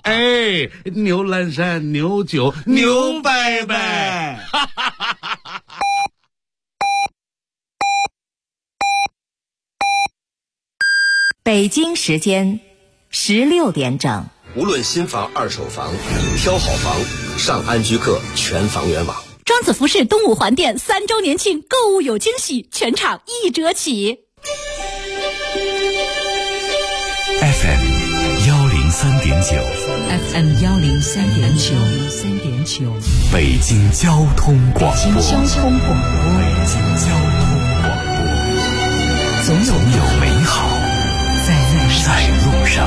哎，牛栏山牛酒牛拜拜。 北京时间16点整。 无论新房二手房，挑好房，上安居客全房源网。 庄子服饰东五环店3周年庆购物有惊喜，全场1折起。 FM 103.9 FM 103.9 北京交通广播。 北京交通广播。总有美好在路上。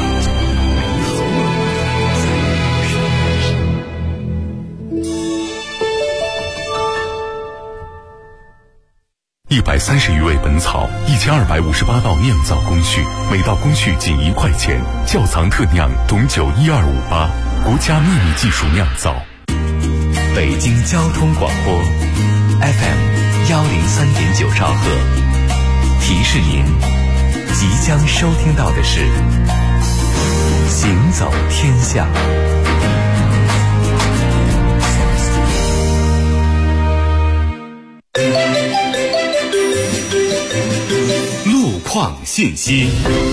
130余味本草，1258道酿造工序，每道工序仅1块钱。窖藏特酿董酒12588，国家秘密技术酿造。 北京交通广播 FM 103.9兆赫，提示您即将收听到的是行走天下。 路况信息。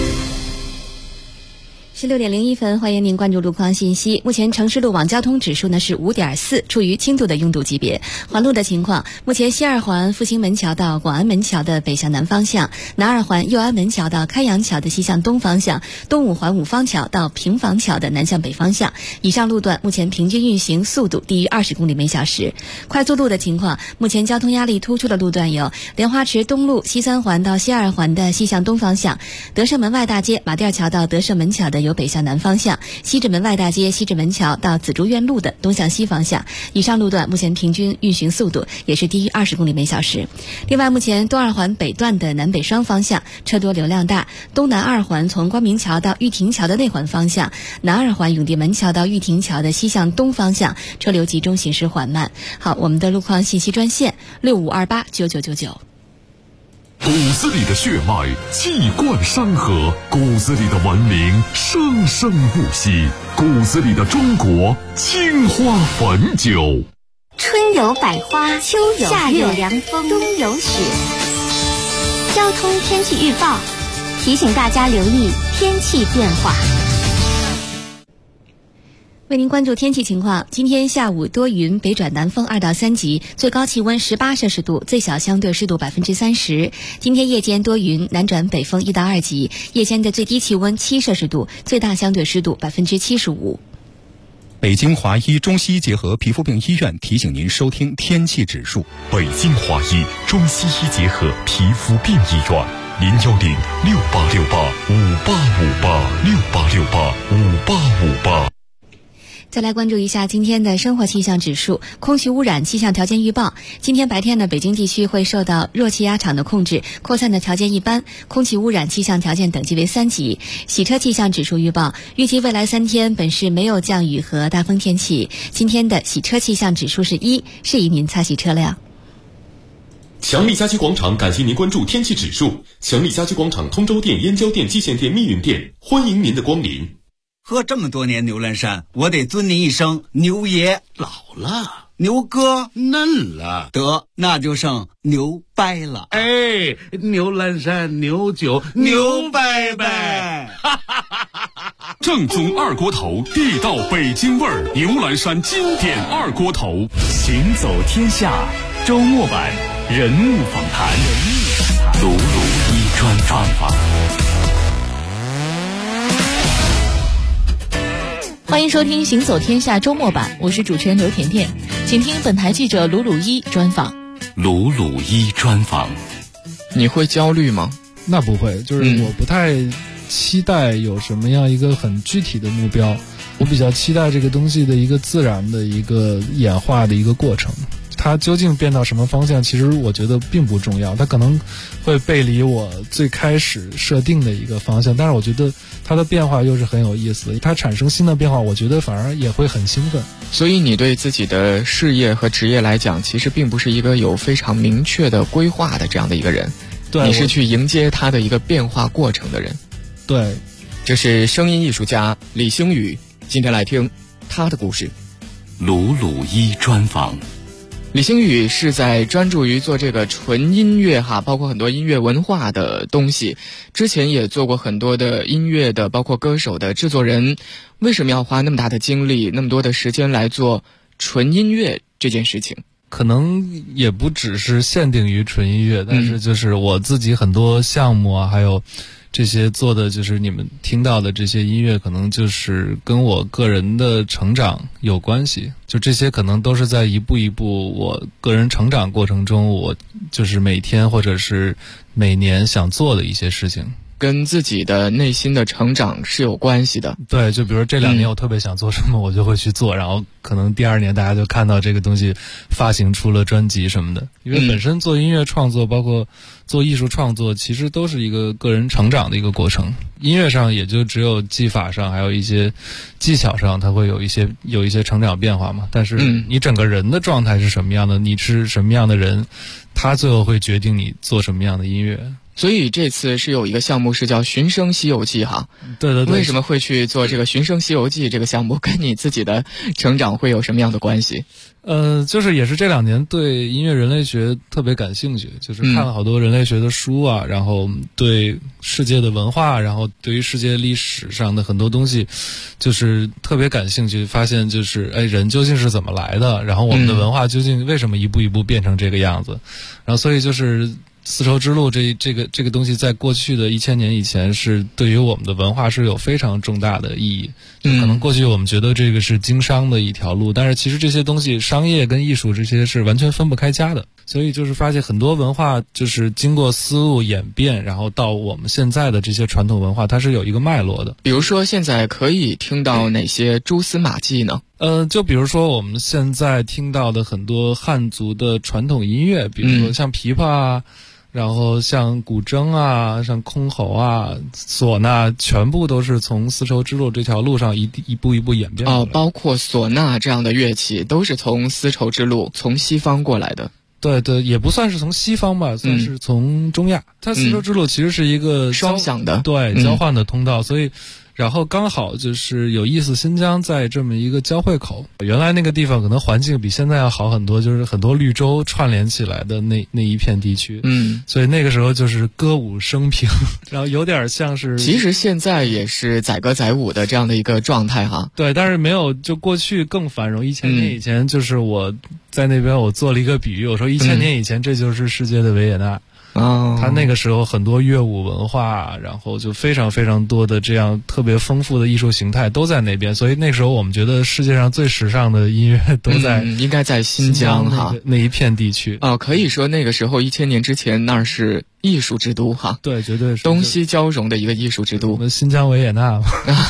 16点01分，欢迎您关注路况信息。目前城市路网交通指数呢是5.4，处于轻度的拥堵级别。环路的情况，目前西二环复兴门桥到广安门桥的北向南方向，南二环右安门桥到开阳桥的西向东方向，东五环五方桥到平房桥的南向北方向。以上路段目前平均运行速度低于20公里每小时。快速路的情况，目前交通压力突出的路段有莲花池东路西三环到西二环的西向东方向，德胜门外大街马甸桥到德胜门桥的由北向南方向，西直门外大街西直门桥到紫竹院路的东向西方向。以上路段目前平均运行速度也是低于20公里每小时。另外，目前东二环北段的南北双方向车多流量大，东南二环从光明桥到玉亭桥的内环方向，南二环永定门桥到玉亭桥的西向东方向车流集中，行驶缓慢。好，我们的路况信息专线65289999。 骨子里的血脉气贯山河，骨子里的文明生生不息，骨子里的中国青花汾酒。 春有百花，秋有夏有凉风，冬有雪。交通天气预报提醒大家留意天气变化。 为您关注天气情况，今天下午多云，北转南风2到3级，最高气温18摄氏度，最小相对湿度30%。今天夜间多云，南转北风1到2级，夜间的最低气温7摄氏度，最大相对湿度75%。 北京华医中西医结合皮肤病医院提醒您收听天气指数。 北京华医中西医结合皮肤病医院，0106868585858，68685858。 再来关注一下今天的生活气象指数。空气污染气象条件预报，今天白天呢，北京地区会受到弱气压场的控制，扩散的条件一般，空气污染气象条件等级为3级。洗车气象指数预报，预计未来3天本市没有降雨和大风天气。今天的洗车气象指数是1，适宜您擦洗车辆。 强力家居广场感谢您关注天气指数。强力家居广场通州店、燕郊店、蓟县店、密云店，欢迎您的光临。 喝这么多年牛栏山，我得尊您一声牛爷。 老了， 牛哥嫩了， 得那就剩牛掰了。 哎，牛栏山牛酒牛拜拜。 正宗二锅头，地道北京味儿，牛栏山经典二锅头。 行走天下周末版人物访谈，鲁鲁一专访。 欢迎收听行走天下周末版，我是主持人刘甜甜，请听本台记者鲁鲁一专访。 鲁鲁一专访。 你会焦虑吗？ 那不会，就是我不太期待有什么样一个很具体的目标，我比较期待这个东西的一个自然的一个演化的一个过程。它究竟变到什么方向，其实我觉得并不重要，它可能会背离我最开始设定的一个方向，但是我觉得它的变化又是很有意思的，它产生新的变化，我觉得反而也会很兴奋。 所以你对自己的事业和职业来讲，其实并不是一个有非常明确的规划的这样的一个人， 对， 你是去迎接它的一个变化过程的人。 对， 这是声音艺术家李星宇， 今天来听他的故事。 鲁鲁一专访。 李星宇是在专注于做这个纯音乐包括很多音乐文化的东西，之前也做过很多的音乐的包括歌手的制作人。为什么要花那么大的精力那么多的时间来做纯音乐这件事情？ 可能也不只是限定于纯音乐，但是就是我自己很多项目啊，还有这些做的就是你们听到的这些音乐，可能就是跟我个人的成长有关系。就这些可能都是在一步一步我个人成长过程中，我就是每天或者是每年想做的一些事情。 跟自己的内心的成长是有关系的。 对，就比如这2年我特别想做什么，我就会去做，然后可能第2年大家就看到这个东西发行出了专辑什么的。因为本身做音乐创作包括做艺术创作其实都是一个个人成长的一个过程。音乐上也就只有技法上还有一些技巧上它会有一些成长变化嘛，但是你整个人的状态是什么样的，你是什么样的人，它最后会决定你做什么样的音乐。 所以这次是有一个项目是叫寻声西游记对对对。 为什么会去做这个寻声西游记这个项目，跟你自己的成长会有什么样的关系？ 就是也是这2年对音乐人类学特别感兴趣，就是看了好多人类学的书啊，然后对世界的文化，然后对于世界历史上的很多东西就是特别感兴趣，发现就是人究竟是怎么来的，然后我们的文化究竟为什么一步一步变成这个样子。然后所以就是丝绸之路这个东西在过去的1000年以前是对于我们的文化是有非常重大的意义。可能过去我们觉得这个是经商的一条路，但是其实这些东西商业跟艺术这些是完全分不开家的。所以就是发现很多文化就是经过思路演变，然后到我们现在的这些传统文化它是有一个脉络的。 比如说现在可以听到哪些蛛丝马迹呢？ 就比如说我们现在听到的很多汉族的传统音乐，比如说像琵琶啊，然后像古筝啊，像箜篌啊，唢呐，全部都是从丝绸之路这条路上一步一步演变的。 包括唢呐这样的乐器都是从丝绸之路从西方过来的。 对对，也不算是从西方吧，算是从中亚。它丝绸之路其实是一个双向的， 对，交换的通道，所以然后刚好就是有意思，新疆在这么一个交汇口，原来那个地方可能环境比现在要好很多，就是很多绿洲串联起来的那一片地区。所以那个时候就是歌舞升平，然后有点像是， 其实现在也是载歌载舞的这样的一个状态哈。 对，但是没有就过去更繁荣。1000年以前，就是我在那边我做了一个比喻，我说1000年以前这就是世界的维也纳。他那个时候很多乐舞文化，然后就非常非常多的这样特别丰富的艺术形态都在那边，所以那时候我们觉得世界上最时尚的音乐都在应该在新疆哈那一片地区。 可以说那个时候1000年之前那是艺术之都哈。 对，绝对是东西交融的一个艺术之都。 我们新疆维也纳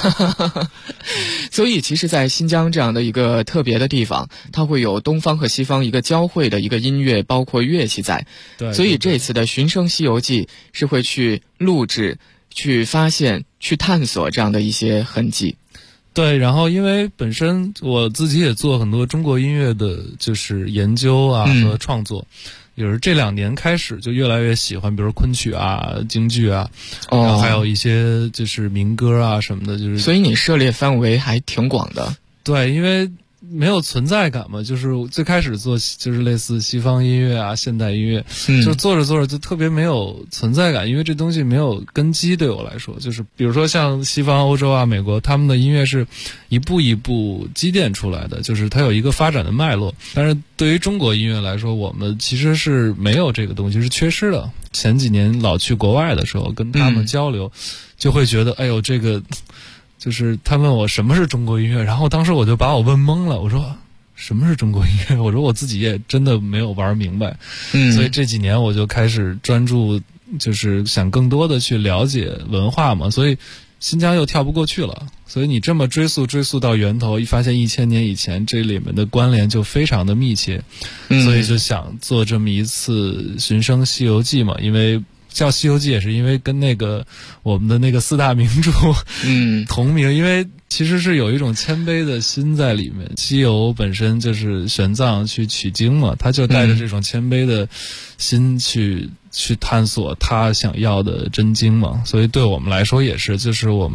所以其实在新疆这样的一个特别的地方，它会有东方和西方一个交汇的一个音乐包括乐器在。 对， 所以这次的寻声西游记是会去录制去发现去探索这样的一些痕迹。 对，然后因为本身我自己也做很多中国音乐的就是研究啊和创作，也是这2年开始就越来越喜欢比如昆曲啊京剧啊，然后还有一些就是民歌啊什么的，就是所以你涉猎范围还挺广的。 对，因为没有存在感嘛，就是最开始做就是类似西方音乐啊现代音乐，就做着做着就特别没有存在感，因为这东西没有根基。对我来说，就是比如说像西方欧洲啊美国，他们的音乐是一步一步积淀出来的，就是它有一个发展的脉络。但是对于中国音乐来说，我们其实是没有这个东西，是缺失的。前几年老去国外的时候跟他们交流，就会觉得哎呦这个就是他问我什么是中国音乐，然后当时我就把我问懵了，我说什么是中国音乐？我说我自己也真的没有玩明白。所以这几年我就开始专注，就是想更多的去了解文化嘛，所以新疆又跳不过去了。所以你这么追溯到源头，一发现1000年以前这里面的关联就非常的密切，所以就想做这么一次寻声西游记嘛，因为叫西游记也是因为跟那个我们的那个4大名著同名，因为其实是有一种谦卑的心在里面。西游本身就是玄奘去取经嘛，他就带着这种谦卑的心去探索他想要的真经嘛，所以对我们来说也是，就是我们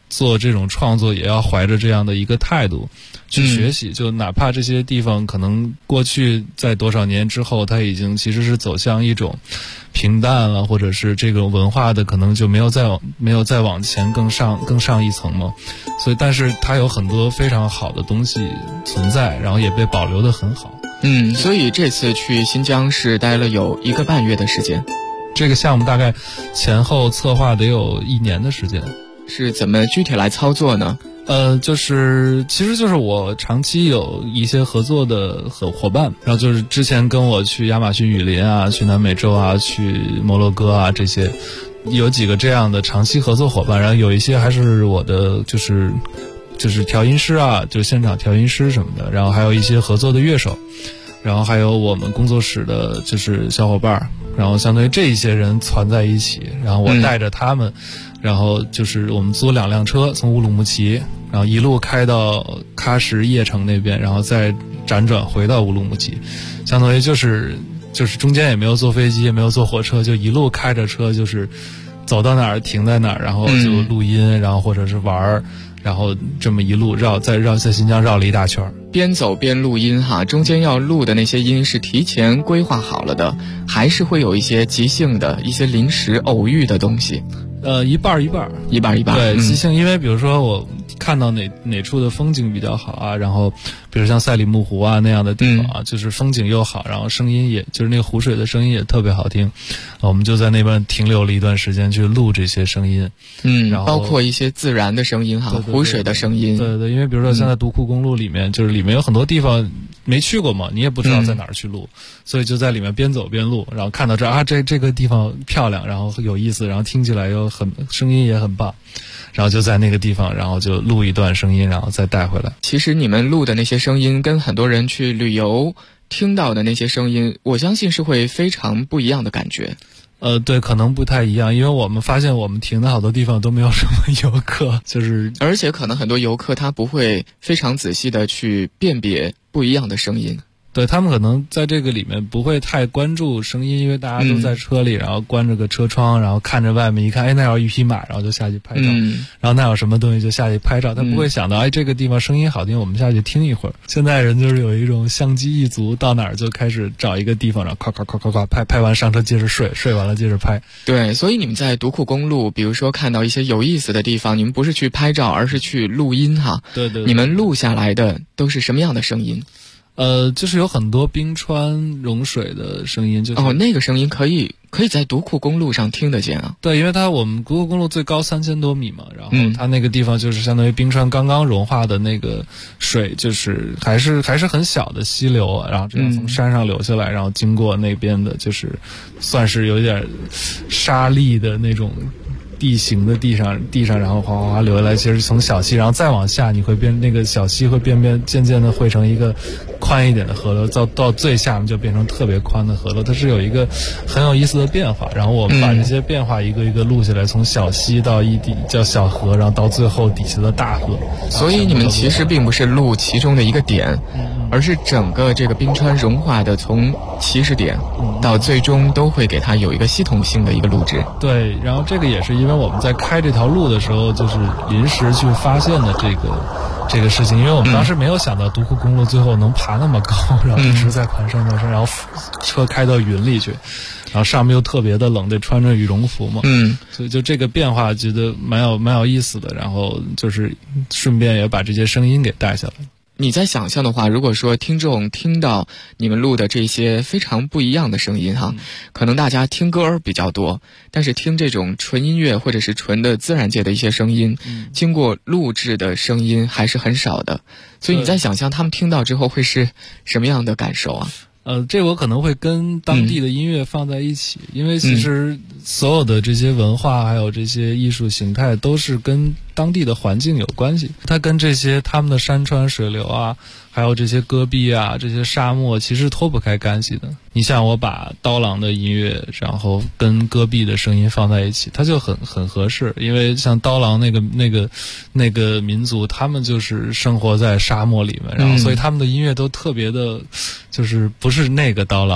做这种创作也要怀着这样的一个态度去学习，就哪怕这些地方可能过去在多少年之后它已经其实是走向一种平淡了，或者是这个文化的可能就没有再往前更上一层嘛，所以但是它有很多非常好的东西存在，然后也被保留得很好。 所以这次去新疆是待了有1个半月的时间。 这个项目大概前后策划得有1年的时间。 是怎么具体来操作呢？ 其实就是我长期有一些合作的伙伴，然后就是之前跟我去亚马逊雨林啊，去南美洲啊，去摩洛哥啊，这些有几个这样的长期合作伙伴，然后有一些还是我的就是调音师啊，就是现场调音师什么的，然后还有一些合作的乐手，然后还有我们工作室的就是小伙伴，然后相当于这一些人攒在一起，然后我带着他们，然后就是我们租2辆车从乌鲁木齐，然后一路开到喀什叶城那边，然后再辗转回到乌鲁木齐，相当于就是中间也没有坐飞机，也没有坐火车，就一路开着车，就是走到哪儿停在哪儿，然后就录音，然后或者是玩，然后这么一路在新疆绕了一大圈， 边走边录音哈。中间要录的那些音是提前规划好了的，还是会有一些即兴的一些临时偶遇的东西？ 一半一半。对，即兴，因为比如说我看到哪处的风景比较好啊，然后比如像赛里木湖啊那样的地方啊，就是风景又好，然后声音也就是那个湖水的声音也特别好听，我们就在那边停留了一段时间去录这些声音。然后包括一些自然的声音哈，湖水的声音。 对，因为比如说现在独库公路里面，就是里面有很多地方没去过嘛，你也不知道在哪儿去录，所以就在里面边走边录，然后看到这个地方漂亮，然后有意思，然后听起来又声音也很棒，然后就在那个地方，然后就录一段声音，然后再带回来。 其实你们录的那些声音跟很多人去旅游听到的那些声音，我相信是会非常不一样的感觉。 对，可能不太一样，因为我们发现我们停的好多地方都没有什么游客， 而且可能很多游客他不会非常仔细的去辨别不一样的声音。 对，他们可能在这个里面不会太关注声音，因为大家都在车里，然后关着个车窗，然后看着外面，一看，那有一匹马，然后就下去拍照，然后那有什么东西就下去拍照，他不会想到，这个地方声音好听，我们下去听一会儿。现在人就是有一种相机一族，到哪儿就开始找一个地方，然后夸拍完上车接着睡完了接着拍。 对，所以你们在独库公路，比如说看到一些有意思的地方，你们不是去拍照，而是去录音哈。 对， 你们录下来的都是什么样的声音？ 就是有很多冰川融水的声音，就是那个声音可以在独库公路上听得见啊。 对，因为我们独库公路最高3000多米嘛，然后它那个地方就是相当于冰川刚刚融化的那个水，就是还是很小的溪流，然后这样从山上流下来，然后经过那边的就是算是有点沙砾的那种地形的地上，然后哗哗哗流下来，其实从小溪，然后再往下，你会那个小溪会渐渐的汇成一个宽一点的河流，到最下面就变成特别宽的河流，它是有一个很有意思的变化。然后我们把这些变化一个一个录下来，从小溪到叫小河，然后到最后底下的大河。 所以你们其实并不是录其中的一个点，而是整个这个冰川融化的从起始点到最终都会给它有一个系统性的一个录制。 对，然后这个也是因为我们在开这条路的时候，就是临时去发现的这个事情，因为我们当时没有想到独库公路最后能爬那么高，然后一直在盘山，然后车开到云里去，然后上面又特别的冷，得穿着羽绒服嘛，所以就这个变化觉得蛮有意思的，然后就是顺便也把这些声音给带下来。 你在想象的话，如果说听众听到你们录的这些非常不一样的声音哈，可能大家听歌比较多，但是听这种纯音乐或者是纯的自然界的一些声音，经过录制的声音还是很少的，所以你在想象他们听到之后会是什么样的感受啊？ 这我可能会跟当地的音乐放在一起，因为其实所有的这些文化还有这些艺术形态都是跟当地的环境有关系，它跟这些他们的山川水流啊，还有这些戈壁啊，这些沙漠其实脱不开干系的。你像我把刀郎的音乐然后跟戈壁的声音放在一起，它就很合适，因为像刀郎那个民族，他们就是生活在沙漠里面，然后所以他们的音乐都特别的，就是不是那个刀郎啊，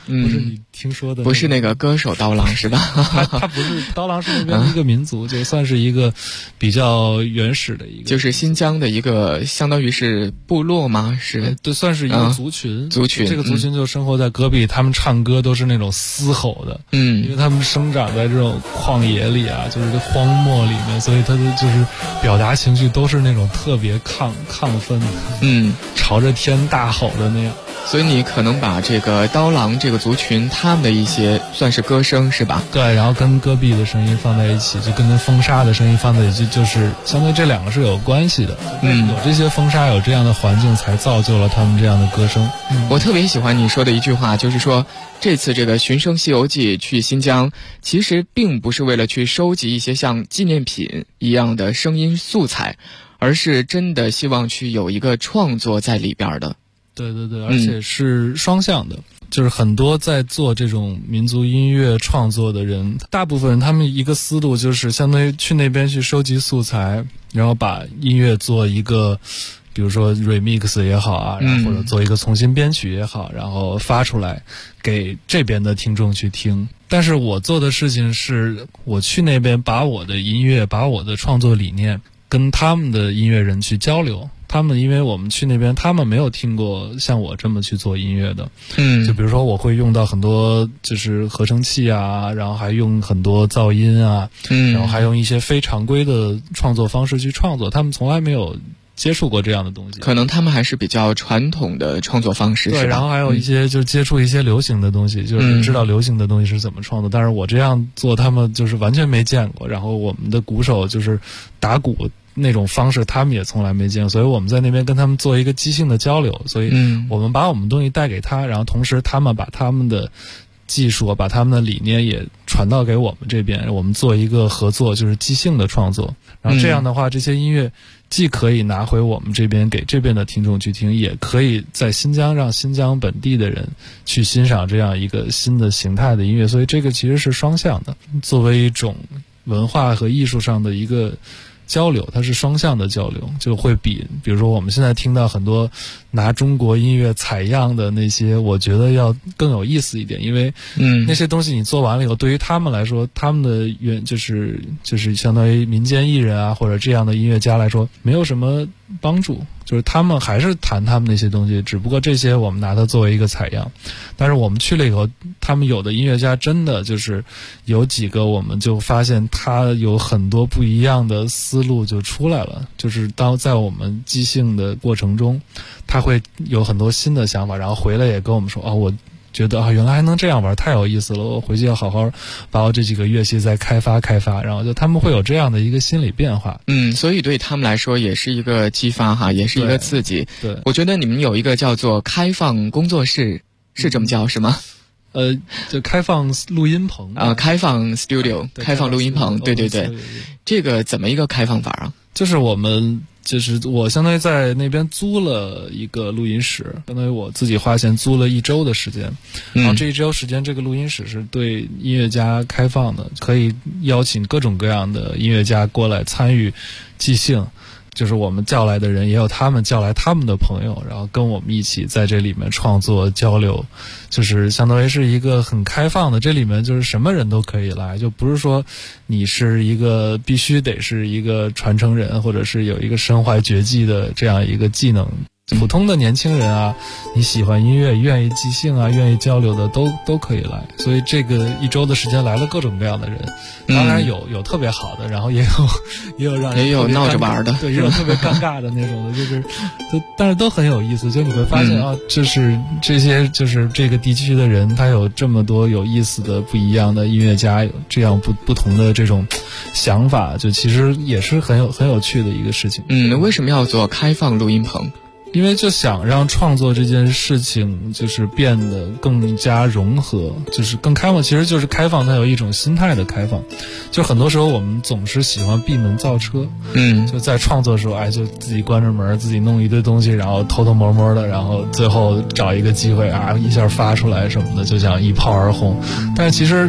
不是你听说的、 不是那个歌手刀郎是吧？ 他不是，刀郎是那边的一个民族，就算是一个比较原始的一个， 就是新疆的一个相当于是部落吗？是， 对，算是一个族群。 族群， 这个族群就生活在戈壁，他们唱歌都是那种嘶吼的，因为他们生长在这种旷野里啊，就是荒漠里面，所以他的就是表达情绪都是那种特别亢奋的，朝着天大吼的那样。 所以你可能把这个刀郎这个族群他们的一些算是歌声是吧？ 对，然后跟戈壁的声音放在一起，就跟风沙的声音放在一起，就是相对这两个是有关系的。有这些风沙，有这样的环境，才造就了他们这样的歌声。 我特别喜欢你说的一句话，就是说这次这个寻声西游记去新疆，其实并不是为了去收集一些像纪念品一样的声音素材，而是真的希望去有一个创作在里边的。 对，而且是双向的，就是很多在做这种民族音乐创作的人，大部分人他们一个思路就是相当于去那边去收集素材，然后把音乐做一个，比如说 remix 也好啊，然后或者做一个重新编曲也好，然后发出来给这边的听众去听。但是我做的事情是，我去那边把我的音乐，把我的创作理念跟他们的音乐人去交流。他们因为我们去那边，他们没有听过像我这么去做音乐的，就比如说我会用到很多就是合成器啊，然后还用很多噪音啊，然后还用一些非常规的创作方式去创作，他们从来没有接触过这样的东西， 可能他们还是比较传统的创作方式， 对，然后还有一些就是接触一些流行的东西，就是知道流行的东西是怎么创作，但是我这样做他们就是完全没见过，然后我们的鼓手就是打鼓那种方式他们也从来没见过，所以我们在那边跟他们做一个即兴的交流，所以我们把我们东西带给他，然后同时他们把他们的技术，把他们的理念也传到给我们这边，我们做一个合作，就是即兴的创作。然后这样的话，这些音乐既可以拿回我们这边给这边的听众去听，也可以在新疆让新疆本地的人去欣赏这样一个新的形态的音乐，所以这个其实是双向的，作为一种文化和艺术上的一个交流，它是双向的交流，就会比如说我们现在听到很多拿中国音乐采样的那些，我觉得要更有意思一点，因为那些东西你做完了以后，对于他们来说，他们的就是相当于民间艺人啊或者这样的音乐家来说，没有什么帮助，就是他们还是弹他们那些东西，只不过这些我们拿它作为一个采样。但是我们去了以后，他们有的音乐家真的就是有几个，我们就发现他有很多不一样的思路就出来了，就是在我们即兴的过程中，他会有很多新的想法，然后回来也跟我们说我觉得原来还能这样玩，太有意思了，我回去要好好把我这几个乐器再开发，然后就他们会有这样的一个心理变化。 所以对他们来说也是一个激发哈，也是一个刺激。 对， 我觉得你们有一个叫做开放工作室，是这么叫是吗？ 就开放录音棚开放 studio， 开放录音棚，对，这个怎么一个开放法啊？ 就是我相当于在那边租了一个录音室，相当于我自己花钱租了1周的时间，然后这1周时间这个录音室是对音乐家开放的，可以邀请各种各样的音乐家过来参与即兴，就是我们叫来的人也有他们叫来他们的朋友，然后跟我们一起在这里面创作交流，就是相当于是一个很开放的，这里面就是什么人都可以来，就不是说你是一个必须得是一个传承人，或者是有一个身怀绝技的这样一个技能，普通的年轻人啊，你喜欢音乐愿意即兴啊愿意交流的都可以来，所以这个1周的时间来了各种各样的人，当然有特别好的，然后也有让人也有闹着玩的， 对，也有特别尴尬的那种的，但是都很有意思，就你会发现就是这些就是这个地区的人，他有这么多有意思的不一样的音乐家，有这样不同的这种想法，就其实也是很有趣的一个事情。 为什么要做开放录音棚？ 因为就想让创作这件事情就是变得更加融合，就是更开放，其实就是开放，它有一种心态的开放。就很多时候我们总是喜欢闭门造车，就在创作的时候，就自己关着门，自己弄一堆东西，然后偷偷摸摸的，然后最后找一个机会一下发出来什么的，就想一炮而红。但是其实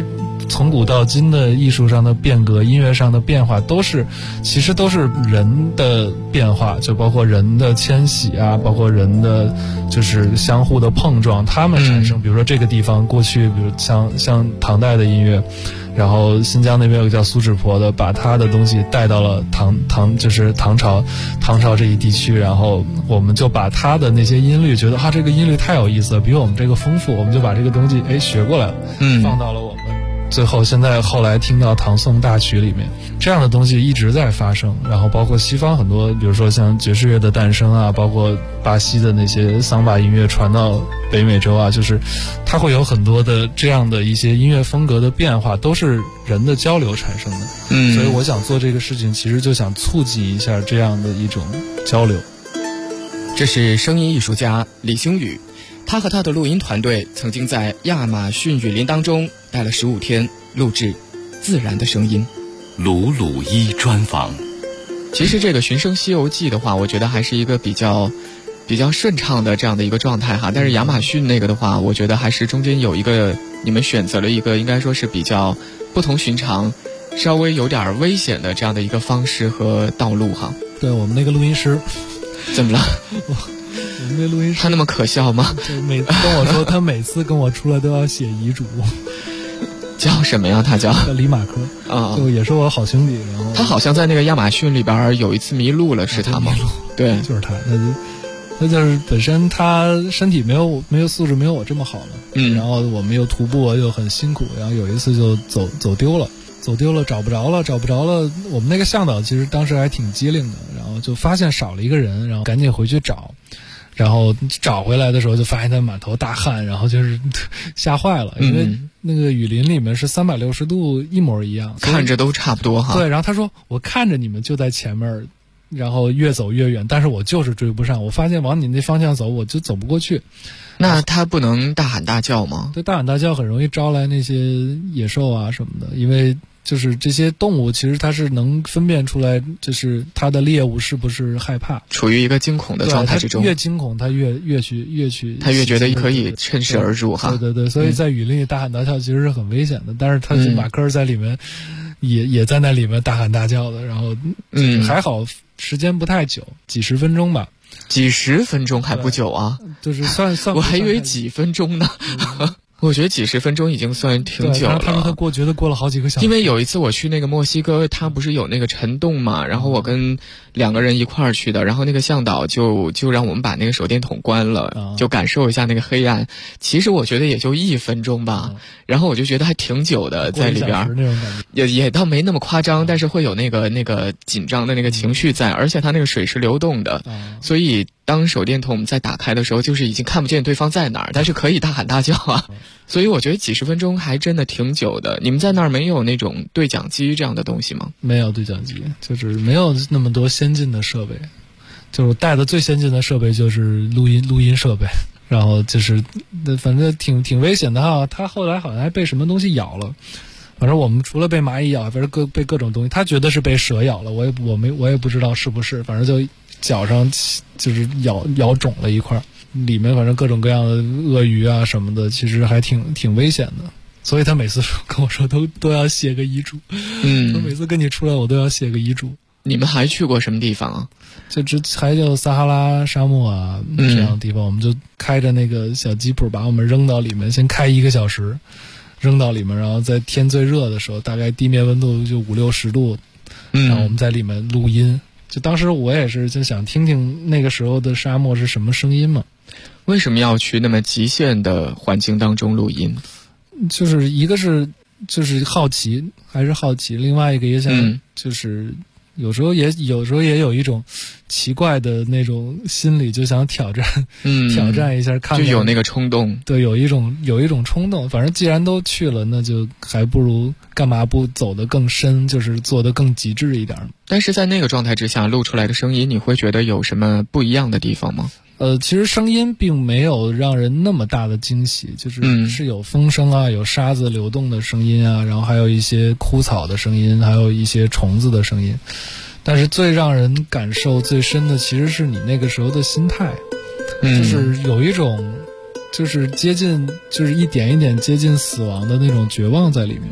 从古到今的艺术上的变革、音乐上的变化，其实都是人的变化，就包括人的迁徙啊，包括人的就是相互的碰撞，他们产生，比如说这个地方过去，比如像唐代的音乐。然后新疆那边有个叫苏轼婆的，把他的东西带到了就是唐朝这一地区，然后我们就把他的那些音律觉得这个音律太有意思了，比我们这个丰富，我们就把这个东西学过来了，放到了我们最后后来听到唐宋大曲里面，这样的东西一直在发生。然后包括西方很多，比如说像爵士乐的诞生啊，包括巴西的那些桑巴音乐传到北美洲啊，就是它会有很多的这样的一些音乐风格的变化，都是人的交流产生的。所以我想做这个事情，其实就想促进一下这样的一种交流。 这是声音艺术家李星宇，他和他的录音团队曾经在亚马逊雨林当中待了15天，录制自然的声音。 鲁鲁一专访。 其实这个寻声西游记的话，我觉得还是一个比较顺畅的这样的一个状态哈。但是亚马逊那个的话，我觉得还是中间有一个你们选择了一个应该说是比较不同寻常，稍微有点危险的这样的一个方式和道路哈。 对，我们那个录音师怎么了？ 我们那录音师他那么可笑吗？ 就每次跟我说，他每次跟我出来都要写遗嘱。 叫什么呀？他叫李马科啊，就也是我好兄弟。然后他好像在那个亚马逊里边有一次迷路了，是他吗？对， 就是他。那就是本身他身体没有素质没有我这么好了，然后我们又徒步又很辛苦，然后有一次就走丢了，找不着了。我们那个向导其实当时还挺机灵的，然后就发现少了一个人，然后赶紧回去找。然后找回来的时候就发现他满头大汗，然后就是吓坏了，因为那个雨林里面是360度一模一样， 看着都差不多哈。 对，然后他说我看着你们就在前面，然后越走越远，但是我就是追不上，我发现往你那方向走我就走不过去。 那他不能大喊大叫吗？ 对，大喊大叫很容易招来那些野兽啊什么的，因为就是这些动物其实它是能分辨出来，就是它的猎物是不是害怕， 处于一个惊恐的状态之中。 越惊恐，它越去， 它越觉得可以趁势而入哈。 对，所以在雨林里大喊大叫其实是很危险的，但是他马克在里面也在那里面大喊大叫的，然后还好时间不太久，几十分钟吧。 几十分钟还不久啊？ 就是算我还以为几分钟呢。我觉得几十分钟已经算挺久了。 他说他觉得过了好几个小时。 因为有一次我去那个墨西哥，他不是有那个晨洞嘛，然后我跟2个人一块儿去的，然后那个向导就让我们把那个手电筒关了，就感受一下那个黑暗。其实我觉得也就1分钟吧，然后我就觉得还挺久的在里边，也倒没那么夸张，但是会有那个紧张的那个情绪在，而且它那个水是流动的，所以当手电筒在打开的时候，就是已经看不见对方在哪儿，但是可以大喊大叫啊。所以我觉得几十分钟还真的挺久的。你们在那儿没有那种对讲机这样的东西吗？ 没有对讲机，就是没有那么多先进的设备。就是我带的最先进的设备就是录音设备，然后就是反正挺危险的哈。他后来好像还被什么东西咬了。反正我们除了被蚂蚁咬，反正被各种东西，他觉得是被蛇咬了，我也不知道是不是，反正就脚上就是咬肿了一块，里面反正各种各样的鳄鱼啊什么的，其实还挺危险的。所以他每次跟我说都要写个遗嘱。我每次跟你出来我都要写个遗嘱。 你们还去过什么地方啊？ 还有撒哈拉沙漠啊这样的地方，我们就开着那个小吉普把我们扔到里面，先开1个小时。扔到里面，然后在天最热的时候，大概地面温度就50-60度，然后我们在里面录音。就当时我也是就想听听那个时候的沙漠是什么声音嘛。 为什么要去那么极限的环境当中录音？ 就是一个是就是好奇，另外一个也想就是有时候也有一种奇怪的那种心理，就想挑战一下，看就有那个冲动。 对，有一种冲动。反正既然都去了，那就还不如干嘛不走得更深，就是做得更极致一点。 但是在那个状态之下录出来的声音，你会觉得有什么不一样的地方吗？ 其实声音并没有让人那么大的惊喜，就是有风声啊，有沙子流动的声音啊，然后还有一些枯草的声音，还有一些虫子的声音。但是最让人感受最深的其实是你那个时候的心态，就是有一种就是接近，就是一点一点接近死亡的那种绝望在里面。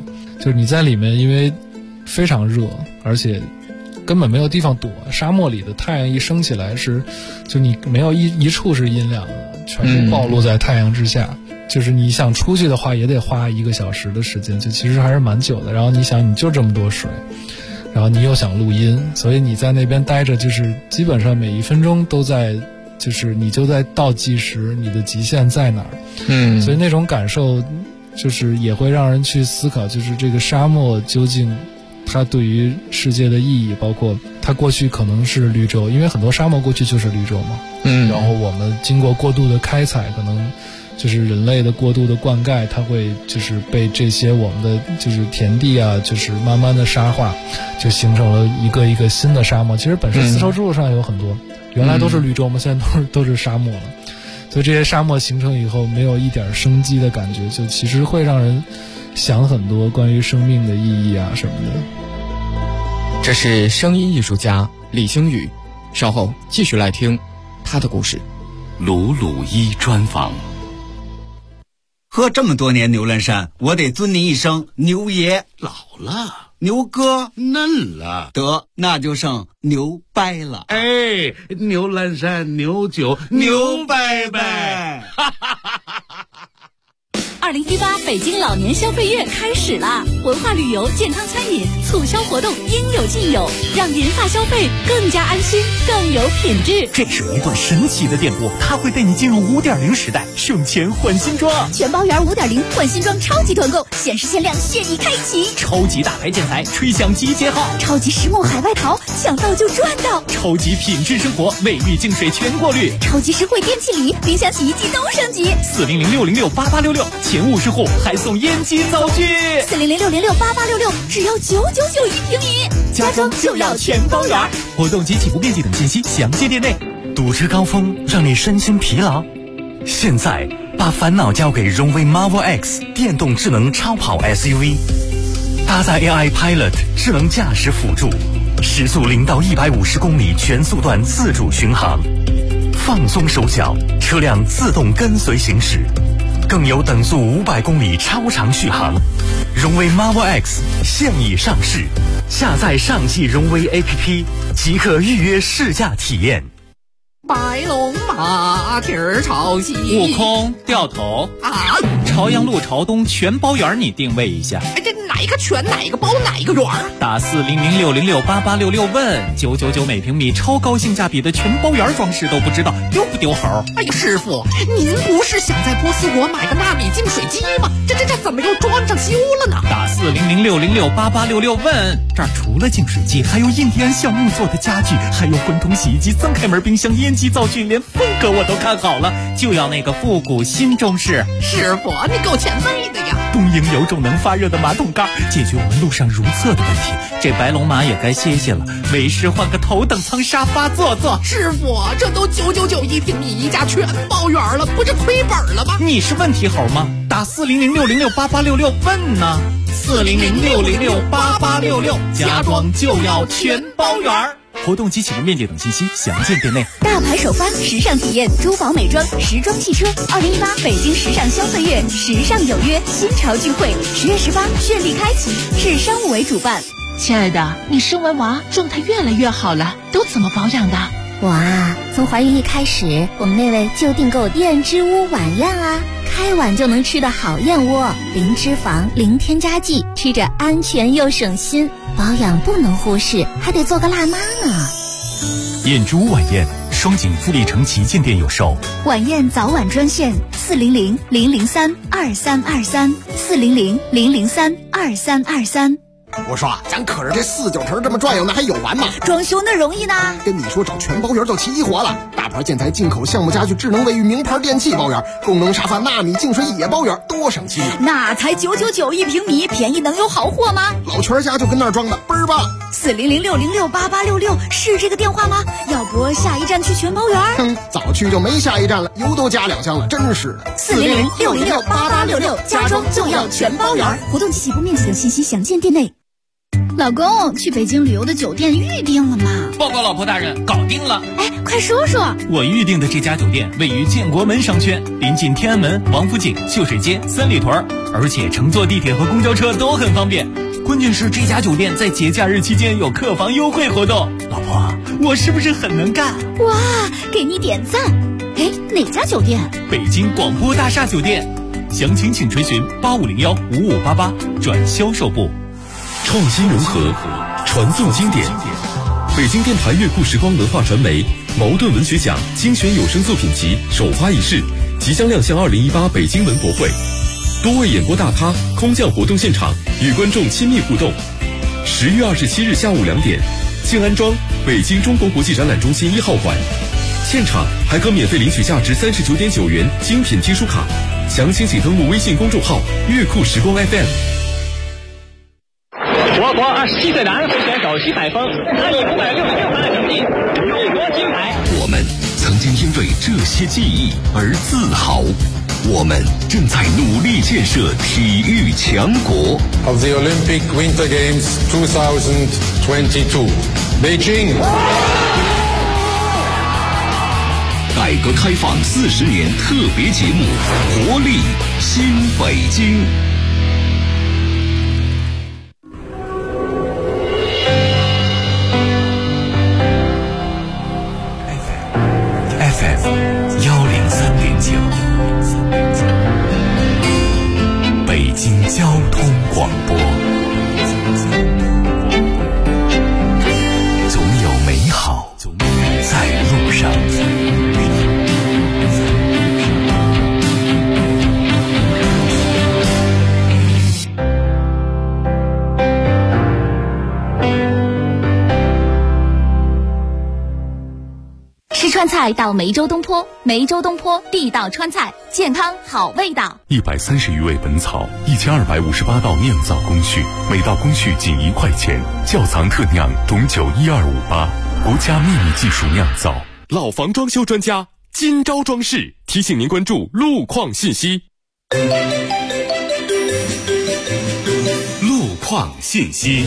就是你在里面因为非常热，而且根本没有地方躲，沙漠里的太阳一升起来就你没有一处是阴凉的，全部暴露在太阳之下。就是你想出去的话也得花1个小时的时间，就其实还是蛮久的。然后你想你就这么多水，然后你又想录音，所以你在那边待着，就是基本上每1分钟都在，就是你就在倒计时，你的极限在哪儿。所以那种感受就是也会让人去思考，就是这个沙漠究竟它对于世界的意义，包括它过去可能是绿洲，因为很多沙漠过去就是绿洲嘛。然后我们经过过度的开采，可能就是人类的过度的灌溉，它会就是被这些我们的就是田地啊，就是慢慢的沙化，就形成了一个一个新的沙漠。其实本身丝绸之路上有很多原来都是绿洲嘛，现在都是沙漠了。所以这些沙漠形成以后没有一点生机的感觉，就其实会让人想很多关于生命的意义啊什么的。 这是声音艺术家李星宇，稍后继续来听他的故事。 鲁鲁一专访。喝这么多年牛栏山，我得尊您一声牛爷。 老了， 牛哥嫩了， 得那就剩牛掰了。 哎，牛栏山牛酒牛掰掰。 2018北京老年消费月开始啦！文化旅游、健康餐饮促销活动应有尽有，让银发消费更加安心、更有品质。 这是一段神奇的电波，它会带你进入5.0时代，省钱换新装。 全包圆5.0换新装超级团购，限时限量现已开启。 超级大牌建材吹响集结号， 超级实木海外淘抢到就赚到。 超级品质生活卫浴净水全过滤， 超级实惠电器礼，冰箱、洗衣机都升级。 400-606-8866，前50户还送烟机灶具。 400-606-8866，只要999一平米， 家装就要全包圆。活动及起步面积等信息详见店内。 堵车高峰让你身心疲劳，现在把烦恼交给荣威 Marvel X 电动智能超跑 SUV， 搭载 AI Pilot 智能驾驶辅助，时速0到150公里全速段自主巡航，放松手脚，车辆自动跟随行驶，更有等速500公里超长续航。荣威 Marvel X 现已上市，下载上汽荣威 APP 即可预约试驾体验。 白龙马蹄儿朝西， 悟空掉头啊！ 朝阳路朝东全包圆，你定位一下。 哎，这哪一个全哪一个包哪一个圆？ 打400-606-8866问999每平米，超高性价比的全包圆装饰都不知道丢不丢猴？ 哎呀，师傅，您不是想在波斯国买个纳米净水机吗？这怎么又装上修了呢？ 打400-606-8866问，这儿除了净水机，还有印第安橡木做的家具，还有混通洗衣机、增开门冰箱、烟机灶具，连风格我都看好了，就要那个复古新中式。 师傅，你够前卫的呀！ 东营有种能发热的马桶盖，解决我们路上如厕的问题。这白龙马也该歇歇了，为师换个头等舱沙发坐坐。 师傅，这都999一平米，一家全包圆了，不是亏本了吗？ 你是问题猴吗？打400-606-8866问呢。400-606-8866，家装就要全包圆。活动及起步面积等信息详见店内。 大牌首发，时尚体验，珠宝美妆，时装汽车。2018北京时尚消费月，时尚有约，新潮聚会，10月18绚丽开启，市商务委主办。 亲爱的，你生完娃状态越来越好了，都怎么保养的？ 我啊，从怀孕一开始，我们那位就订购燕之屋晚宴啊，开碗就能吃的好燕窝，零脂肪，零添加剂，吃着安全又省心。保养不能忽视，还得做个辣妈呢。 燕之屋晚宴，双井富力城旗舰店有售。 晚宴早晚专线400-003-2323，400-003-2323。 我说咱可是这4-9成这么转悠，那还有完吗？ 装修那容易呢？ 跟你说找全包圆就齐活了，大牌建材、进口项目家具、智能卫浴、名牌电器包圆，功能沙发、纳米净水也包圆，多省心啊！ 那才999一平米，便宜能有好货吗？ 老全家就跟那儿装的，倍儿棒。 400-606-8866是这个电话吗？要不下一站去全包圆？ 早去就没下一站了，油都加2箱了，真是的。 400-606-8866，家装就要全包圆。活动及起步面积等信息详见店内。 老公，去北京旅游的酒店预定了吗？ 报告老婆大人，搞定了。 哎，快说说。 我预定的这家酒店位于建国门商圈，临近天安门、王府井、秀水街、三里屯，而且乘坐地铁和公交车都很方便。关键是这家酒店在节假日期间有客房优惠活动。老婆，我是不是很能干？ 哇，给你点赞。哎，哪家酒店？ 北京广播大厦酒店。详情请垂询8501-5588转销售部。 创新融合，传颂经典。北京电台乐库时光文化传媒茅盾文学奖精选有声作品集首发仪式即将亮相2018北京文博会，多位演播大咖空降活动现场，与观众亲密互动。10月27日下午2点，静安庄北京中国国际展览中心1号馆，现场还可免费领取价值39.9元精品听书卡。详情请登录微信公众号乐库时光 FM。 我国27岁男会选手徐海峰，他以566分成绩勇夺金牌。 我们曾经因为这些记忆而自豪，我们正在努力建设体育强国。 Of the Olympic Winter Games 2022, Beijing。 改革开放40年特别节目，活力新北京。 FM 103.9，北京交通广播。总有美好在路上。 吃川菜到梅州东坡，梅州东坡地道川菜，健康好味道。 130余味本草，1258道酿造工序，每道工序仅1块钱。窖藏特酿种酒12588，国家秘密技术酿造。 老房装修专家金招装饰提醒您关注路况信息。路况信息。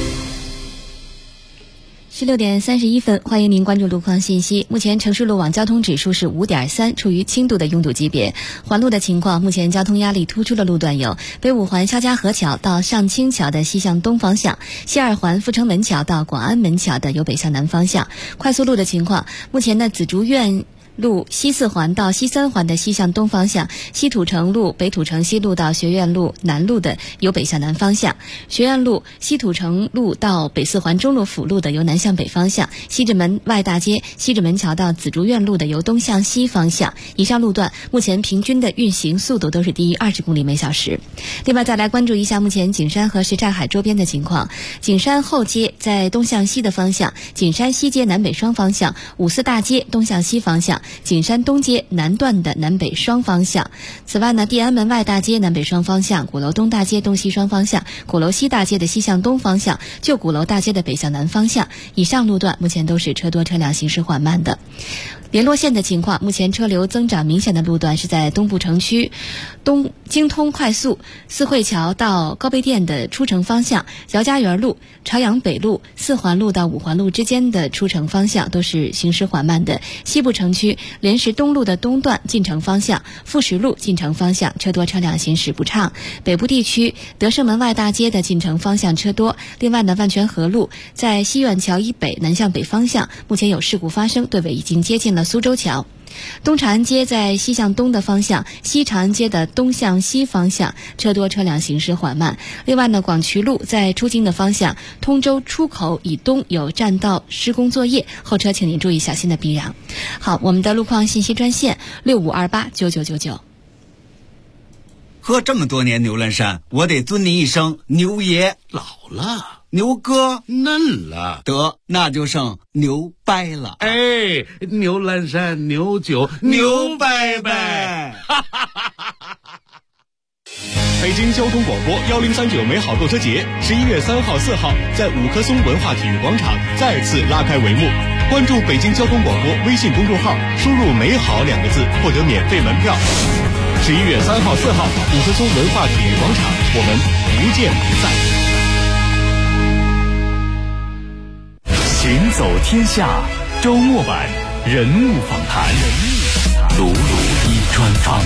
16点31分，欢迎您关注路况信息。目前城市路网交通指数是5.3，处于轻度的拥堵级别。环路的情况，目前交通压力突出的路段有北五环肖家河桥到上清桥的西向东方向，西二环阜成门桥到广安门桥的由北向南方向。快速路的情况，目前的紫竹院路西四环到西三环的西向东方向，西土城路北土城西路到学院路南路的由北向南方向，学院路西土城路到北四环中路辅路的由南向北方向，西直门外大街西直门桥到紫竹院路的由东向西方向。以上路段目前平均的运行速度都是低于20公里每小时。另外再来关注一下目前景山和什刹海周边的情况。景山后街在东向西的方向，景山西街南北双方向，五四大街东向西方向，景山东街南段的南北双方向。此外呢，地安门外大街南北双方向，鼓楼东大街东西双方向，鼓楼西大街的西向东方向，旧鼓楼大街的北向南方向。以上路段目前都是车多车辆行驶缓慢的。联络线的情况，目前车流增长明显的路段是在东部城区东京通快速四惠桥到高碑店的出城方向，姚家园路、朝阳北路、四环路到五环路之间的出城方向都是行驶缓慢的。西部城区莲石东路的东段进城方向，富石路进城方向车多车辆行驶不畅。北部地区德胜门外大街的进城方向车多。另外呢，万泉河路在西苑桥以北南向北方向目前有事故发生，队尾已经接近了苏州桥。东长安街在西向东的方向，西长安街的东向西方向车多车辆行驶缓慢。另外呢，广渠路在出京的方向，通州出口以东有占道施工作业，后车请您注意小心的避让。好，我们的路况信息专线65289999。 喝这么多年牛栏山，我得尊您一声牛爷。 老了， 牛哥嫩了， 得那就剩牛掰了。 哎，牛栏山牛酒牛掰掰。 北京交通广播1039美好购车节11月3号、4号在五棵松文化体育广场再次拉开帷幕。关注北京交通广播微信公众号，输入“美好”2个字，获得免费门票。11月3号、4号，五棵松文化体育广场，我们不见不散。 行走天下周末版人物访谈，鲁鲁一专访。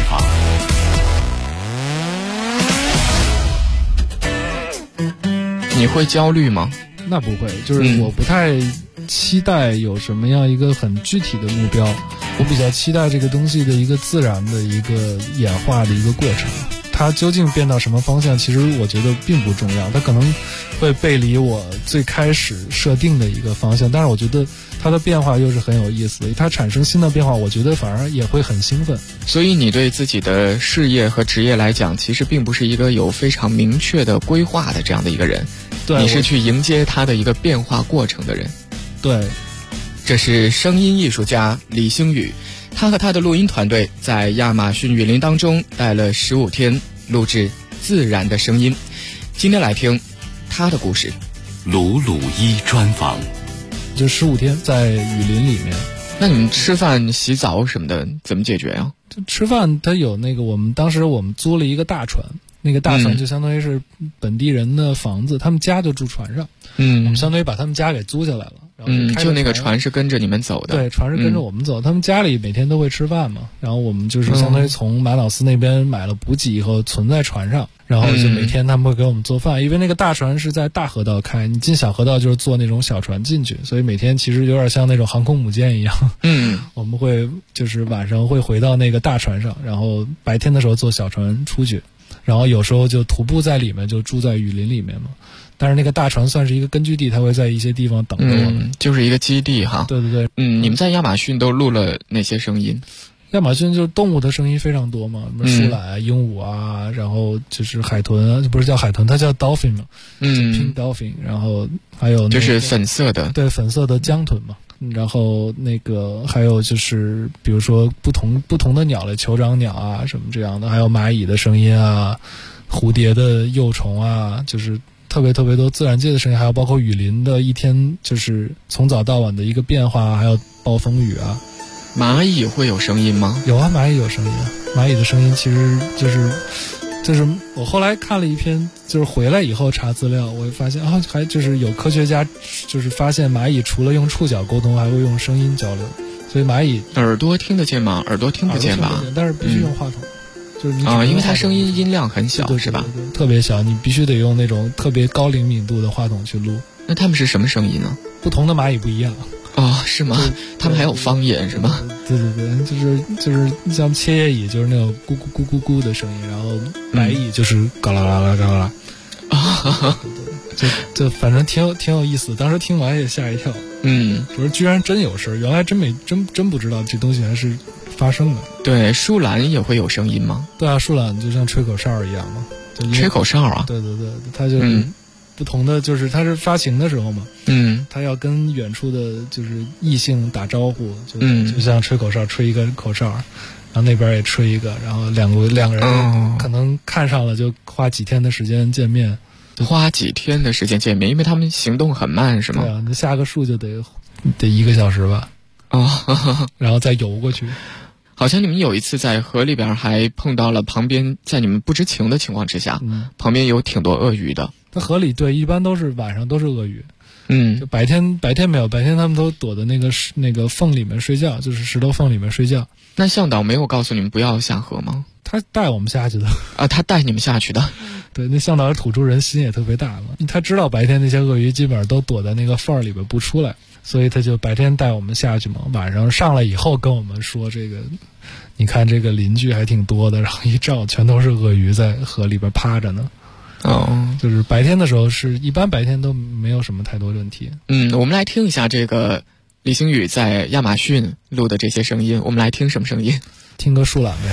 你会焦虑吗？ 那不会，就是我不太期待有什么样一个很具体的目标，我比较期待这个东西的一个自然的一个演化的一个过程。它究竟变到什么方向，其实我觉得并不重要，它可能会背离我最开始设定的一个方向，但是我觉得它的变化又是很有意思的，它产生新的变化，我觉得反而也会很兴奋。 所以你对自己的事业和职业来讲，其实并不是一个有非常明确的规划的这样的一个人， 对， 你是去迎接它的一个变化过程的人。 对， 这是声音艺术家李星宇，他和他的录音团队在亚马逊雨林当中待了15天，录制自然的声音。今天来听他的故事。 鲁鲁一专访。 就15天在雨林里面。 那你们吃饭洗澡什么的怎么解决呀？ 就吃饭它有那个，当时我们租了一个大船，那个大船就相当于是本地人的房子，他们家就住船上，我们相当于把他们家给租下来了。 就那个船是跟着你们走的。 对，船是跟着我们走，他们家里每天都会吃饭嘛，然后我们就是相当于从马瑙斯那边买了补给以后存在船上，然后就每天他们会给我们做饭，因为那个大船是在大河道开，你进小河道就是坐那种小船进去，所以每天其实有点像那种航空母舰一样。我们会就是晚上会回到那个大船上，然后白天的时候坐小船出去，然后有时候就徒步在里面，就住在雨林里面嘛。但是那个大船算是一个根据地，它会在一些地方等着我们， 就是一个基地哈。 对对对， 你们在亚马逊都录了哪些声音？ 亚马逊就是动物的声音非常多嘛，什么树懒啊、鹦鹉啊，然后就是海豚啊，不是叫海豚，它叫 dolphin 嘛，pink dolphin， 然后还有就是粉色的， 对，粉色的江豚嘛。然后那个还有就是比如说不同的鸟类，酋长鸟啊什么这样的，还有蚂蚁的声音啊，蝴蝶的幼虫啊，就是特别多自然界的声音，还有包括雨林的一天就是从早到晚的一个变化，还有暴风雨啊。 蚂蚁会有声音吗？ 有啊，蚂蚁有声音啊。蚂蚁的声音其实就是我后来看了一篇，就是回来以后查资料，我会发现还就是有科学家就是发现蚂蚁除了用触角沟通，还会用声音交流。所以蚂蚁耳朵听得见吗？耳朵听不见吧？ 但是必须用话筒。就是你因为它声音音量很小， 对是吧？ 对，特别小，你必须得用那种特别高灵敏度的话筒去录。 那他们是什么声音呢？ 不同的蚂蚁不一样。 是吗？他们还有方言是吗？ 对，就是像切叶蚁就是那种咕咕咕咕咕的声音，然后白蚁就是嘎啦啦啦嘎啦啦。就反正挺有意思，当时听完也吓一跳。我说居然真有事儿，原来真不知道这东西还是发生的。 对，树懒也会有声音吗？ 对啊，树懒就像吹口哨一样嘛。 吹口哨啊？ 对，它就是不同的，就是它是发情的时候嘛。它要跟远处的就是异性打招呼，就像吹口哨，吹一个口哨，然后那边也吹一个，然后两个人可能看上了，就花几天的时间见面。 花几天的时间见面，因为他们行动很慢，是吗？ 对啊，你下个树就得1个小时吧。然后再游过去。 好像你们有一次在河里边还碰到了旁边，在你们不知情的情况之下，旁边有挺多鳄鱼的。 在河里，对，一般都是晚上都是鳄鱼。就白天没有，白天他们都躲在那个缝里面睡觉，就是石头缝里面睡觉。 那向导没有告诉你们不要下河吗？ 他带我们下去的他带你们下去的。 对，那向导土著人心也特别大嘛，他知道白天那些鳄鱼基本上都躲在那个缝里边不出来，所以他就白天带我们下去嘛，晚上上来以后跟我们说这个，你看这个邻居还挺多的，然后一照全都是鳄鱼在河里边趴着呢。就是白天的时候一般白天都没有什么太多问题。 我们来听一下这个李星宇在亚马逊录的这些声音，我们来听什么声音？ 听个树懒呗。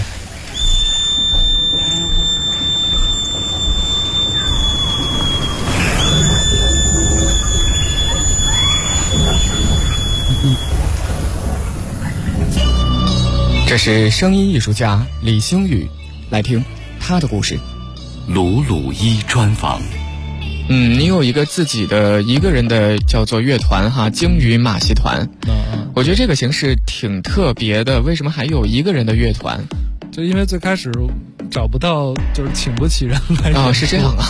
这是声音艺术家李星宇，来听他的故事。 鲁鲁一专访。 你有一个自己的一个人的叫做乐团哈，鲸鱼马戏团。我觉得这个形式挺特别的，为什么还有一个人的乐团？ 就因为最开始找不到，就是请不起人来啊，是这样啊，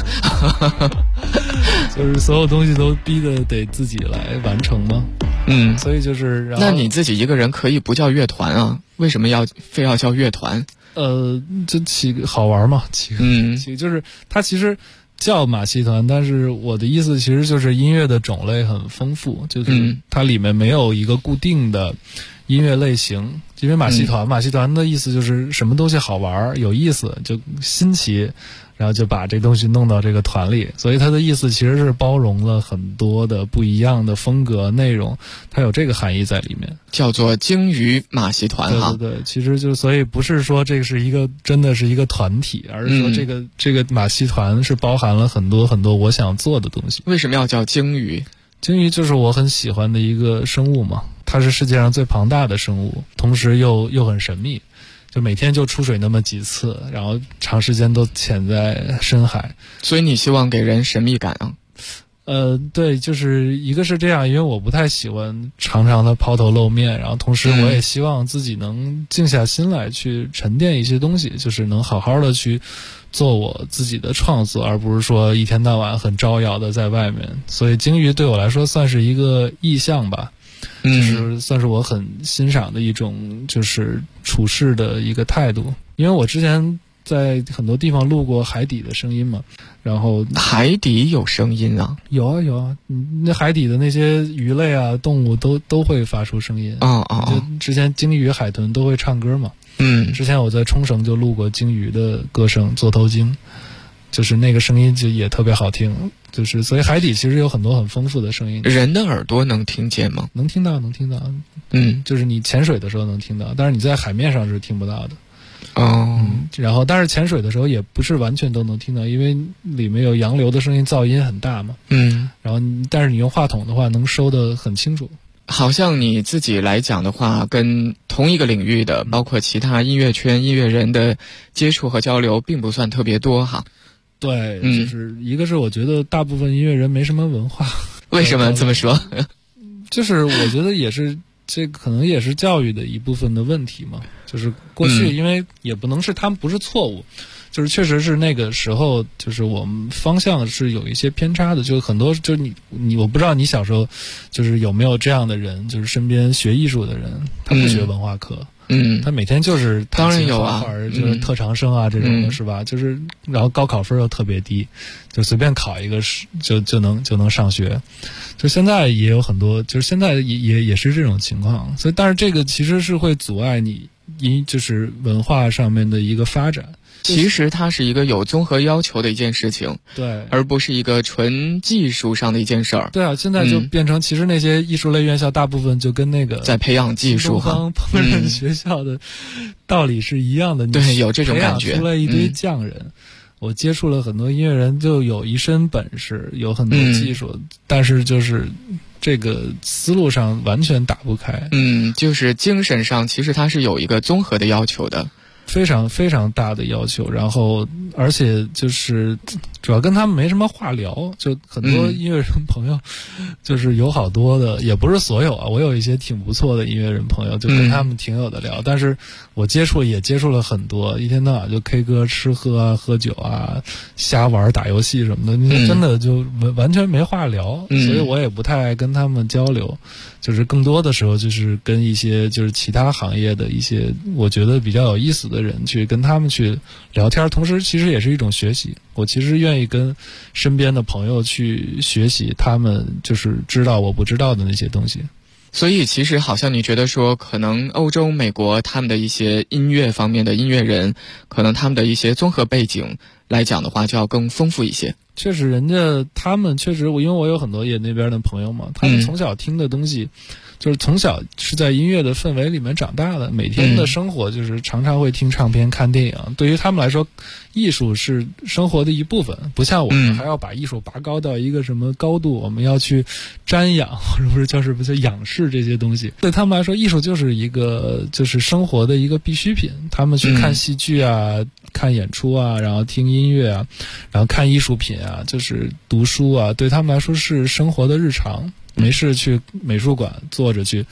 就是所有东西都逼得得自己来完成嘛。所以就是那你自己一个人可以不叫乐团啊？为什么非要叫乐团？ 就起个好玩嘛，起就是它其实叫马戏团，但是我的意思其实就是音乐的种类很丰富，就是它里面没有一个固定的音乐类型。因为马戏团的意思就是什么东西好玩有意思就新奇，然后就把这东西弄到这个团里，所以它的意思其实是包容了很多的不一样的风格内容，它有这个含义在里面， 叫做鲸鱼马戏团哈。 对，其实就所以不是说这是一个真的是一个团体，而是说这个马戏团是包含了很多很多我想做的东西。 为什么要叫鲸鱼？ 鲸鱼就是我很喜欢的一个生物嘛，它是世界上最庞大的生物，同时又很神秘，就每天就出水那么几次，然后长时间都潜在深海。 所以你希望给人神秘感啊？ 对，就是一个是这样，因为我不太喜欢常常的抛头露面，然后同时我也希望自己能静下心来去沉淀一些东西，就是能好好的去做我自己的创作，而不是说一天到晚很招摇的在外面。所以鲸鱼对我来说算是一个意象吧，就是算是我很欣赏的一种就是处事的一个态度。因为我之前在很多地方录过海底的声音嘛，然后海底有声音啊？ 有啊，那海底的那些鱼类啊动物都会发出声音就之前鲸鱼海豚都会唱歌嘛。之前我在冲绳就录过鲸鱼的歌声座头鲸，就是那个声音就也特别好听，就是所以海底其实有很多很丰富的声音。 人的耳朵能听见吗？ 能听到就是你潜水的时候能听到，但是你在海面上是听不到的。然后但是潜水的时候也不是完全都能听到，因为里面有洋流的声音，噪音很大嘛。然后但是你用话筒的话能收得很清楚。 好像你自己来讲的话，跟同一个领域的包括其他音乐圈音乐人的接触和交流并不算特别多哈。 对，就是一个是我觉得大部分音乐人没什么文化。 为什么这么说？ 就是我觉得也是这可能也是教育的一部分的问题嘛，就是过去因为也不能是他们不是错误，就是确实是那个时候就是我们方向是有一些偏差的，就很多就你我不知道你小时候就是有没有这样的人，就是身边学艺术的人他不学文化课，他每天就是当然有啊， 就是特长生啊这种的是吧？就是然后高考分又特别低，就随便考一个就能上学。就现在也有很多，就是现在也是这种情况，所以但是这个其实是会阻碍你就是文化上面的一个发展。 其实它是一个有综合要求的一件事情， 对， 而不是一个纯技术上的一件事儿。 对啊，现在就变成其实那些艺术类院校大部分就跟那个在培养技术哈， 东方烹饪学校的道理是一样的。 对，有这种感觉， 培养出来一堆匠人。我接触了很多音乐人，就有一身本事，有很多技术，但是就是这个思路上完全打不开。 就是精神上其实它是有一个综合的要求的。 非常非常大的要求，然后而且就是主要跟他们没什么话聊，就很多音乐人朋友就是有好多的，也不是所有啊，我有一些挺不错的音乐人朋友，就跟他们挺有的聊，但是我接触了很多，一天到晚就 K 歌吃喝啊喝酒啊瞎玩打游戏什么的，你真的就完全没话聊，所以我也不太爱跟他们交流，就是更多的时候就是跟一些就是其他行业的一些我觉得比较有意思的人去跟他们去聊天，同时其实也是一种学习。我其实愿意跟身边的朋友去学习他们就是知道我不知道的那些东西。 所以其实好像你觉得说可能欧洲美国他们的一些音乐方面的音乐人，可能他们的一些综合背景来讲的话就要更丰富一些。 确实他们确实因为我有很多也那边的朋友嘛，他们从小听的东西就是从小是在音乐的氛围里面长大的，每天的生活就是常常会听唱片看电影，对于他们来说艺术是生活的一部分，不像我们还要把艺术拔高到一个什么高度，我们要去瞻仰或者不是叫仰视这些东西。对他们来说艺术就是一个就是生活的一个必需品，他们去看戏剧啊看演出啊，然后听音乐啊，然后看艺术品啊，就是读书啊，对他们来说是生活的日常，没事去美术馆坐着去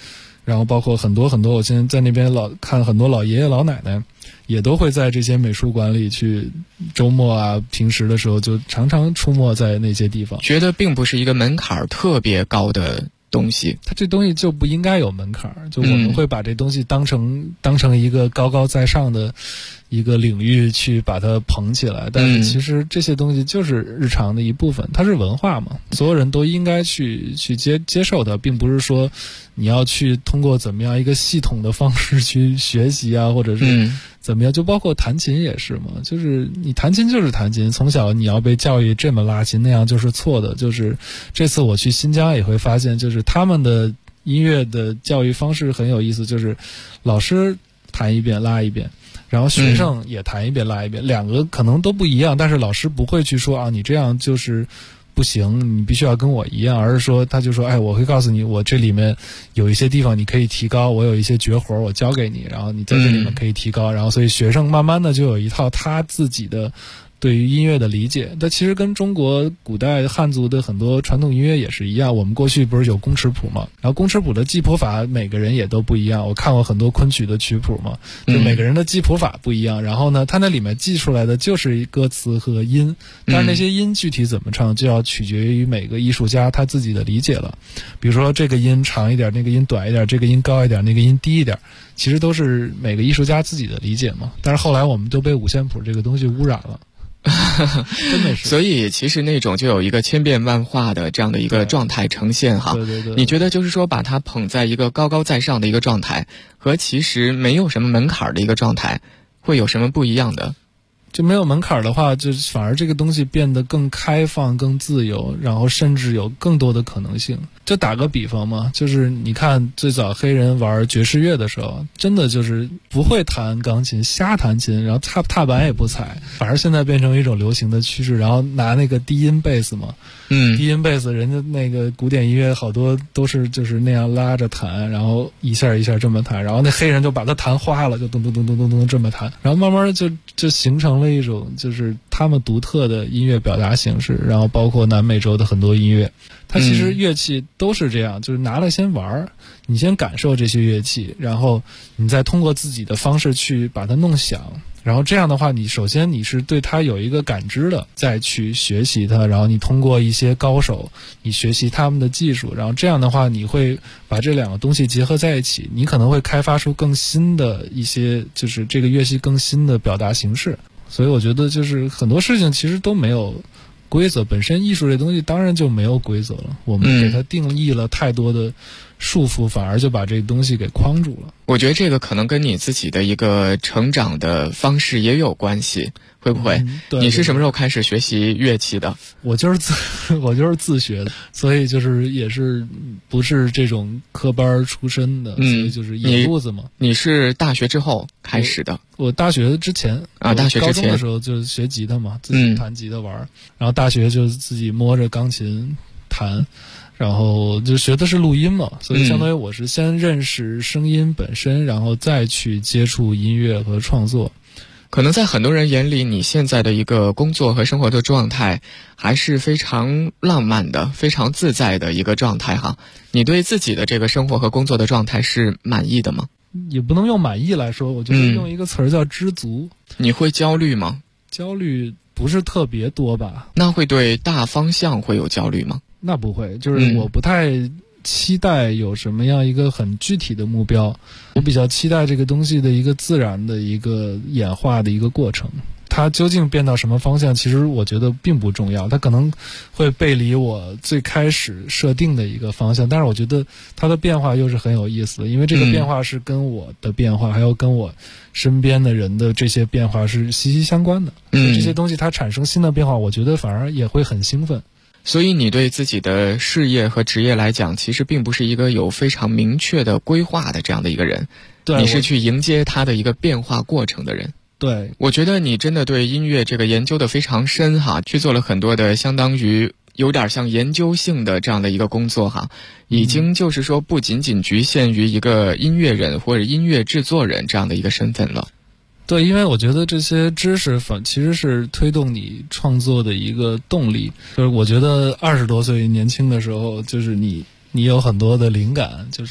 然后包括很多我现在在那边看很多老爷爷老奶奶，也都会在这些美术馆里去，周末啊平时的时候就常常出没在那些地方。 觉得并不是一个门槛特别高的东西， 它这东西就不应该有门槛，就我们会把这东西当成一个高高在上的一个领域去把它捧起来，但是其实这些东西就是日常的一部分，它是文化嘛，所有人都应该去接受它，并不是说你要去通过怎么样一个系统的方式去学习啊，或者是怎么样，就包括弹琴也是嘛，就是你弹琴就是弹琴，从小你要被教育这么拉琴那样就是错的。就是这次我去新疆也会发现，就是他们的音乐的教育方式很有意思，就是老师弹一遍拉一遍，然后学生也弹一遍拉一遍，两个可能都不一样，但是老师不会去说啊你这样就是不行，你必须要跟我一样，而是说他就说我会告诉你，我这里面有一些地方你可以提高，我有一些绝活我教给你，然后你在这里面可以提高，然后所以学生慢慢的就有一套他自己的对于音乐的理解。但其实跟中国古代汉族的很多传统音乐也是一样，我们过去不是有公尺谱嘛，然后公尺谱的记谱法每个人也都不一样，我看过很多昆曲的曲谱嘛，就每个人的记谱法不一样，然后呢它那里面记出来的就是歌词和音，但是那些音具体怎么唱就要取决于每个艺术家他自己的理解了。比如说这个音长一点，那个音短一点，这个音高一点，那个音低一点，其实都是每个艺术家自己的理解嘛。但是后来我们都被五线谱这个东西污染了真的是， 所以其实那种就有一个千变万化的这样的一个状态呈现哈。 对， 你觉得就是说把它捧在一个高高在上的一个状态，和其实没有什么门槛的一个状态，会有什么不一样的？ 就没有门槛的话，就反而这个东西变得更开放、更自由，然后甚至有更多的可能性。就打个比方嘛，就是你看最早黑人玩爵士乐的时候，真的就是不会弹钢琴，瞎弹琴，然后踏板也不踩，反而现在变成一种流行的趋势。然后拿那个低音贝斯嘛，低音贝斯人家那个古典音乐好多都是就是那样拉着弹，然后一下一下这么弹，然后那黑人就把它弹花了，就咚咚咚咚咚咚这么弹，然后慢慢就形成了一种就是他们独特的音乐表达形式。然后包括南美洲的很多音乐，它其实乐器都是这样，就是拿来先玩，你先感受这些乐器，然后你再通过自己的方式去把它弄响，然后这样的话你首先你是对它有一个感知的，再去学习它，然后你通过一些高手你学习他们的技术，然后这样的话你会把这两个东西结合在一起，你可能会开发出更新的一些就是这个乐器更新的表达形式。所以我觉得就是很多事情其实都没有规则，本身艺术这东西当然就没有规则了，我们给它定义了太多的束缚，反而就把这个东西给框住了。 我觉得这个可能跟你自己的一个成长的方式也有关系，会不会？ 对， 你是什么时候开始学习乐器的？ 我就是自学的，所以就是也是不是这种科班出身的，所以就是野路子嘛。 你是大学之后开始的？ 我大学之前啊，大学之前高中的时候就学吉他嘛，自己弹吉他玩，然后大学就自己摸着钢琴弹。然后就学的是录音嘛，所以相当于我是先认识声音本身，然后再去接触音乐和创作。 可能在很多人眼里，你现在的一个工作和生活的状态还是非常浪漫的、非常自在的一个状态哈。你对自己的这个生活和工作的状态是满意的吗？ 也不能用满意来说，我觉得用一个词儿叫知足。 你会焦虑吗？ 焦虑不是特别多吧。 那会对大方向会有焦虑吗？ 那不会，就是我不太期待有什么样一个很具体的目标，我比较期待这个东西的一个自然的一个演化的一个过程。它究竟变到什么方向，其实我觉得并不重要，它可能会背离我最开始设定的一个方向，但是我觉得它的变化又是很有意思的，因为这个变化是跟我的变化还有跟我身边的人的这些变化是息息相关的。这些东西它产生新的变化，我觉得反而也会很兴奋。 所以你对自己的事业和职业来讲，其实并不是一个有非常明确的规划的这样的一个人， 对， 你是去迎接它的一个变化过程的人。 对， 我觉得你真的对音乐这个研究的非常深哈，去做了很多的相当于有点像研究性的这样的一个工作哈，已经就是说不仅仅局限于一个音乐人或者音乐制作人这样的一个身份了。 对，因为我觉得这些知识其实是推动你创作的一个动力。就是我觉得20多岁年轻的时候，就是你有很多的灵感，就是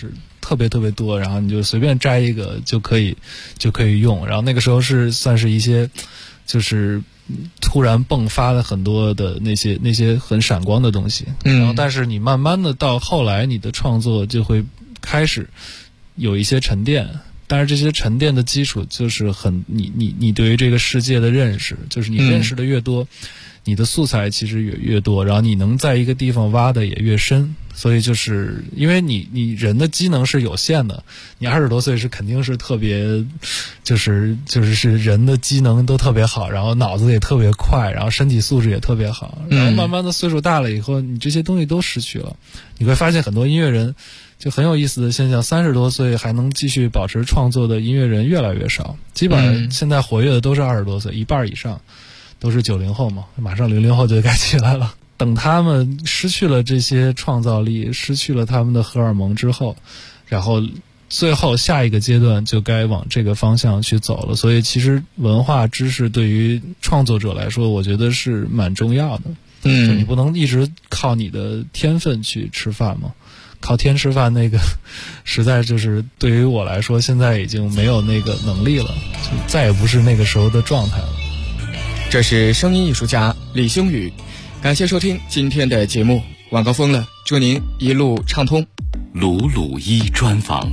特别特别多，然后你就随便摘一个就可以用。然后那个时候算是一些就是突然迸发了很多的那些很闪光的东西，然后但是你慢慢的到后来，你的创作就会开始有一些沉淀。但是这些沉淀的基础就是你对于这个世界的认识，就是你认识的越多，你的素材其实也越多，然后你能在一个地方挖的也越深。所以就是因为你人的机能是有限的，你20多岁是肯定是特别就是人的机能都特别好，然后脑子也特别快，然后身体素质也特别好，然后慢慢的岁数大了以后，你这些东西都失去了。你会发现很多音乐人就很有意思的现象，30多岁还能继续保持创作的音乐人越来越少，基本上现在活跃的都是20多岁，一半以上都是90后嘛，马上00后就该起来了。等他们失去了这些创造力，失去了他们的荷尔蒙之后，然后最后下一个阶段就该往这个方向去走了。所以其实文化知识对于创作者来说，我觉得是蛮重要的。就你不能一直靠你的天分去吃饭嘛，靠天吃饭那个实在就是对于我来说现在已经没有那个能力了，就再也不是那个时候的状态了。 这是声音艺术家李星宇，感谢收听今天的节目，晚高峰了，祝您一路畅通。 鲁鲁一专访。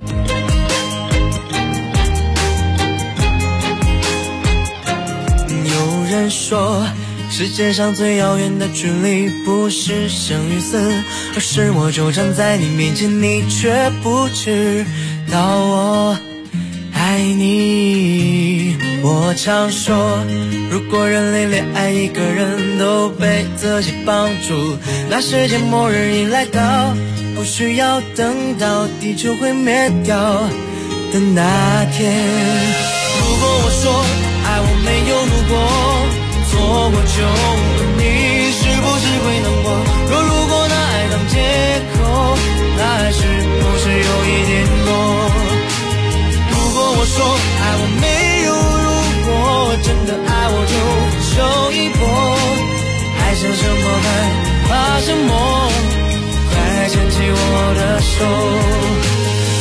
有人说世界上最遥远的距离不是生与死，而是我就站在你面前，你却不知道我爱你。我常说，如果人类连爱一个人都被自己绑住，那世界末日已来到，不需要等到地球会灭掉的那天。如果我说爱我没有如果，错过就问你是不是会难过？若如果拿爱当借口，那还是不是有一点多？如果我说爱我没有如果，真的爱我就冲一波，还想什么还怕什么？快牵起我的手。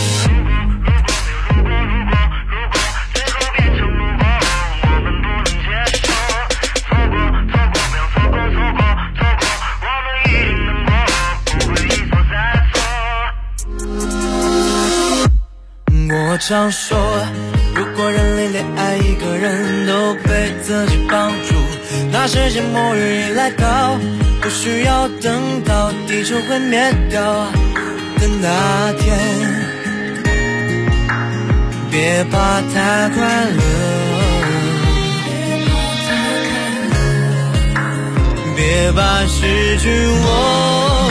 我常说，如果人类连爱一个人都被自己绑住，那世界末日已来到，不需要等到地球会灭掉的那天。别怕太快乐，别怕失去我。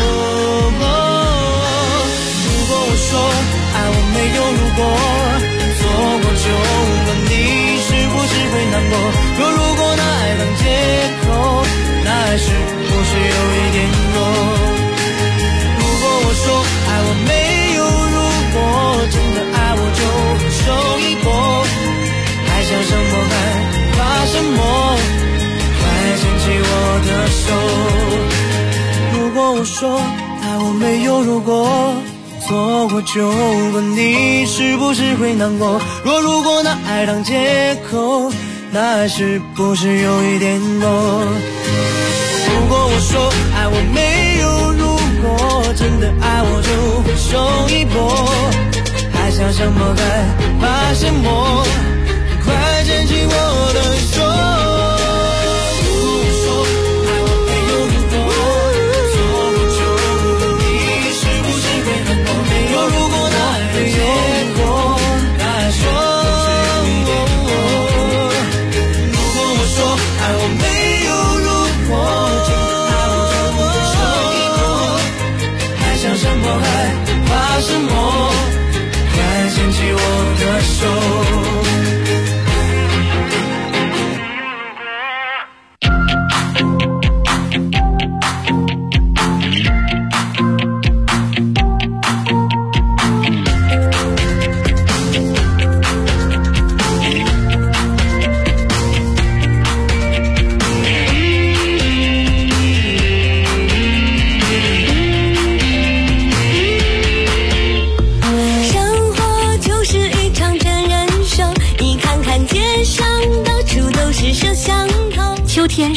如果我说爱我没有如果，错过就问你是不是会难过？若如果拿爱当借口，那还是不是有一点弱？如果我说爱我没有如果，真的爱我就冲一波，还想什么还怕什么？快牵起我的手。如果我说爱我没有如果，错过就问你是不是会难过？若如果拿爱当借口，那还是不是有一点多？如果我说爱我没有如果，真的爱我就冲一波，还想什么还怕什么？快牵起我的手。什么？快牵起我的手。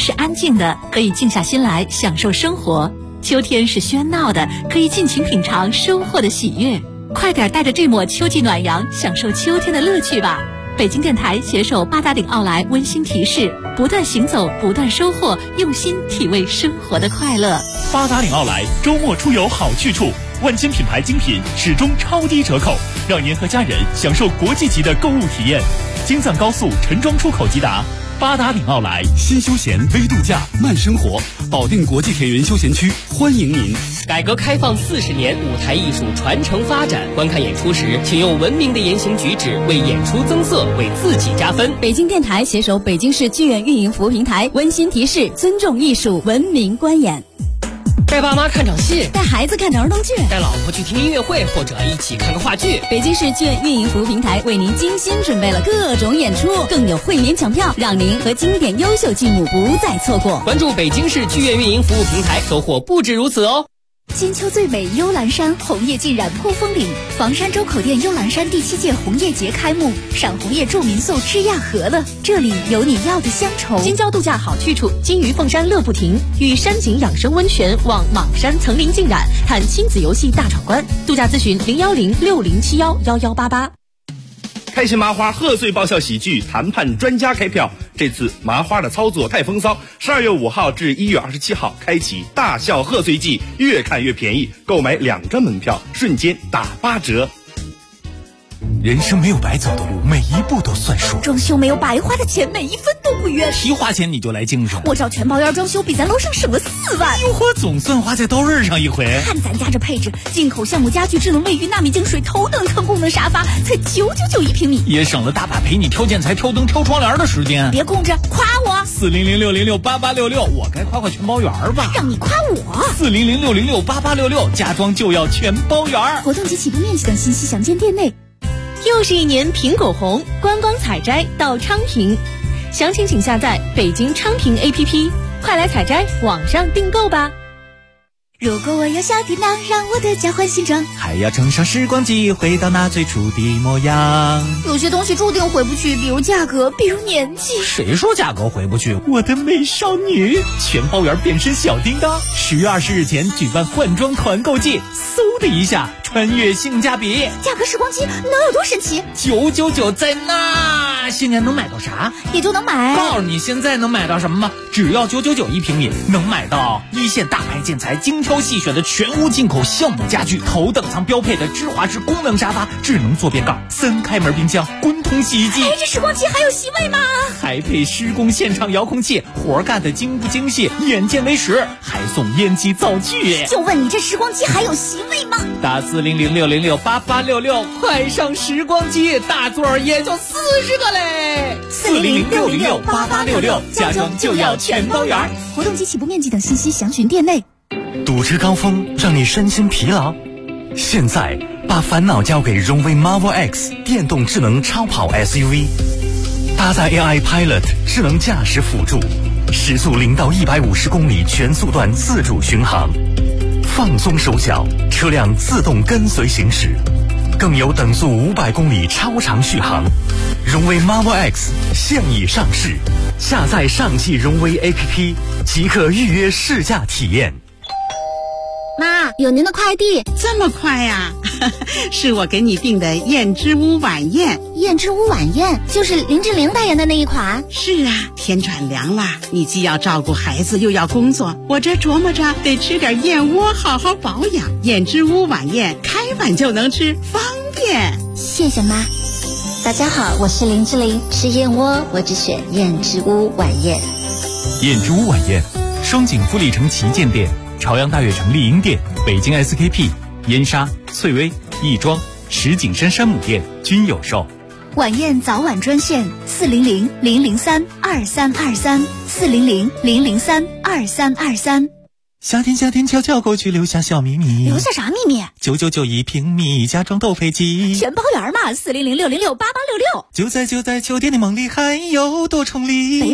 是安静的，可以静下心来享受生活；秋天是喧闹的，可以尽情品尝收获的喜悦。快点带着这抹秋季暖阳，享受秋天的乐趣吧！北京电台携手八达岭奥莱温馨提示：不断行走，不断收获，用心体味生活的快乐。 八达岭奥莱周末出游好去处，万千品牌精品始终超低折扣，让您和家人享受国际级的购物体验。京藏高速陈庄出口即达。八达岭奥莱， 新休闲微度假慢生活，保定国际铁云休闲区欢迎您。 改革开放40年，舞台艺术传承发展。观看演出时，请用文明的言行举止为演出增色，为自己加分。 北京电台携手北京市剧院运营服务平台温馨提示：尊重艺术，文明观演。 带爸妈看场戏， 带孩子看儿童剧， 带老婆去听音乐会，或者一起看个话剧。 北京市剧院运营服务平台为您精心准备了各种演出，更有会员抢票，让您和经典优秀剧目不再错过。 关注北京市剧院运营服务平台，收获不止如此哦。 金秋最美幽兰山，红叶浸染扑风岭。房山周口店幽兰山第7届红叶节开幕，赏红叶助民宿吃亚和了，这里有你要的乡愁。 金郊度假好去处，金鱼凤山乐不停，与山景养生温泉望莽山层林尽染，探亲子游戏大闯关。度假咨询01060711188。 开心麻花贺岁爆笑喜剧谈判专家开票，这次麻花的操作太风骚，12月5号至1月27号开启大笑贺岁季，越看越便宜，购买2张门票瞬间打8折。 人生没有白走的路，每一步都算数。 装修没有白花的钱，每一分都不冤。 提花钱你就来精神， 我找全包烟装修比咱楼上省了4万。 哟呵，总算花在刀刃上一回。 看咱家这配置，进口橡木家具智能卫浴纳米净水头等舱功能沙发才999一平米， 也省了大把陪你挑建材、挑灯、挑窗帘的时间。 别空着，夸我 40060688866，我该夸全包圆吧？ 让你夸我 40060688866，家装就要全包圆。 活动及起步面积等信息详见店内。 又是一年苹果红，观光采摘到昌平，详情请下载北京昌平 APP， 快来采摘，网上订购吧。 如果我有小叮当，让我的家换新装， 还要乘上时光机，回到那最初的模样。 有些东西注定回不去，比如价格，比如年纪。 谁说价格回不去？我的美少女，全包圆变身小叮当，10月20日前举办换装团购季，嗖的一下穿越性价比。 价格时光机能有多神奇 ？999在那，新年能买到啥？ 也就能买。 告诉你现在能买到什么吗？只要999一平米，能买到一线大牌建材精挑细选的全屋进口橡木家具，头等舱标配的芝华士功能沙发，智能坐便盖，3开门冰箱，滚筒洗衣机。 这时光机还有席位吗？ 还配施工现场遥控器，活干的精不精细，眼见为实，还送烟机灶具。 就问你这时光机还有席位吗？ 打40060688866，快上时光机，大座也就40个嘞。40060688866，家装就要全包圆。 活动及起步面积等信息详询店内。 堵车高峰让你身心疲劳，现在把烦恼交给荣威 Marvel X 电动智能超跑 SUV， 搭载 AI Pilot 智能驾驶辅助，时速0到150公里全速段自主巡航，放松手脚，车辆自动跟随行驶，更有等速500公里超长续航。荣威 Marvel X 现已上市，下载上汽荣威 APP 即可预约试驾体验。 妈，有您的快递。 这么快呀？是我给你订的燕之屋晚宴。 燕之屋晚宴就是林志玲代言的那一款。 是啊，天转凉了，你既要照顾孩子又要工作，我这琢磨着得吃点燕窝好好保养。燕之屋晚宴开碗就能吃，方便。 谢谢妈。 大家好，我是林志玲，吃燕窝我只选燕之屋晚宴。 燕之屋晚宴，双井富力城旗舰店、朝阳大悦城丽婴店、北京 SKP、燕莎、翠微、亦庄、石景山山姆店均有售。 晚宴早晚专线400-003-2323，400-003-2323。 夏天悄悄过去，留下小秘密。 留下啥秘密 ？999一平米，家装都配齐， 全包圆嘛。40060688866。 就在秋天的梦里，还有多重礼。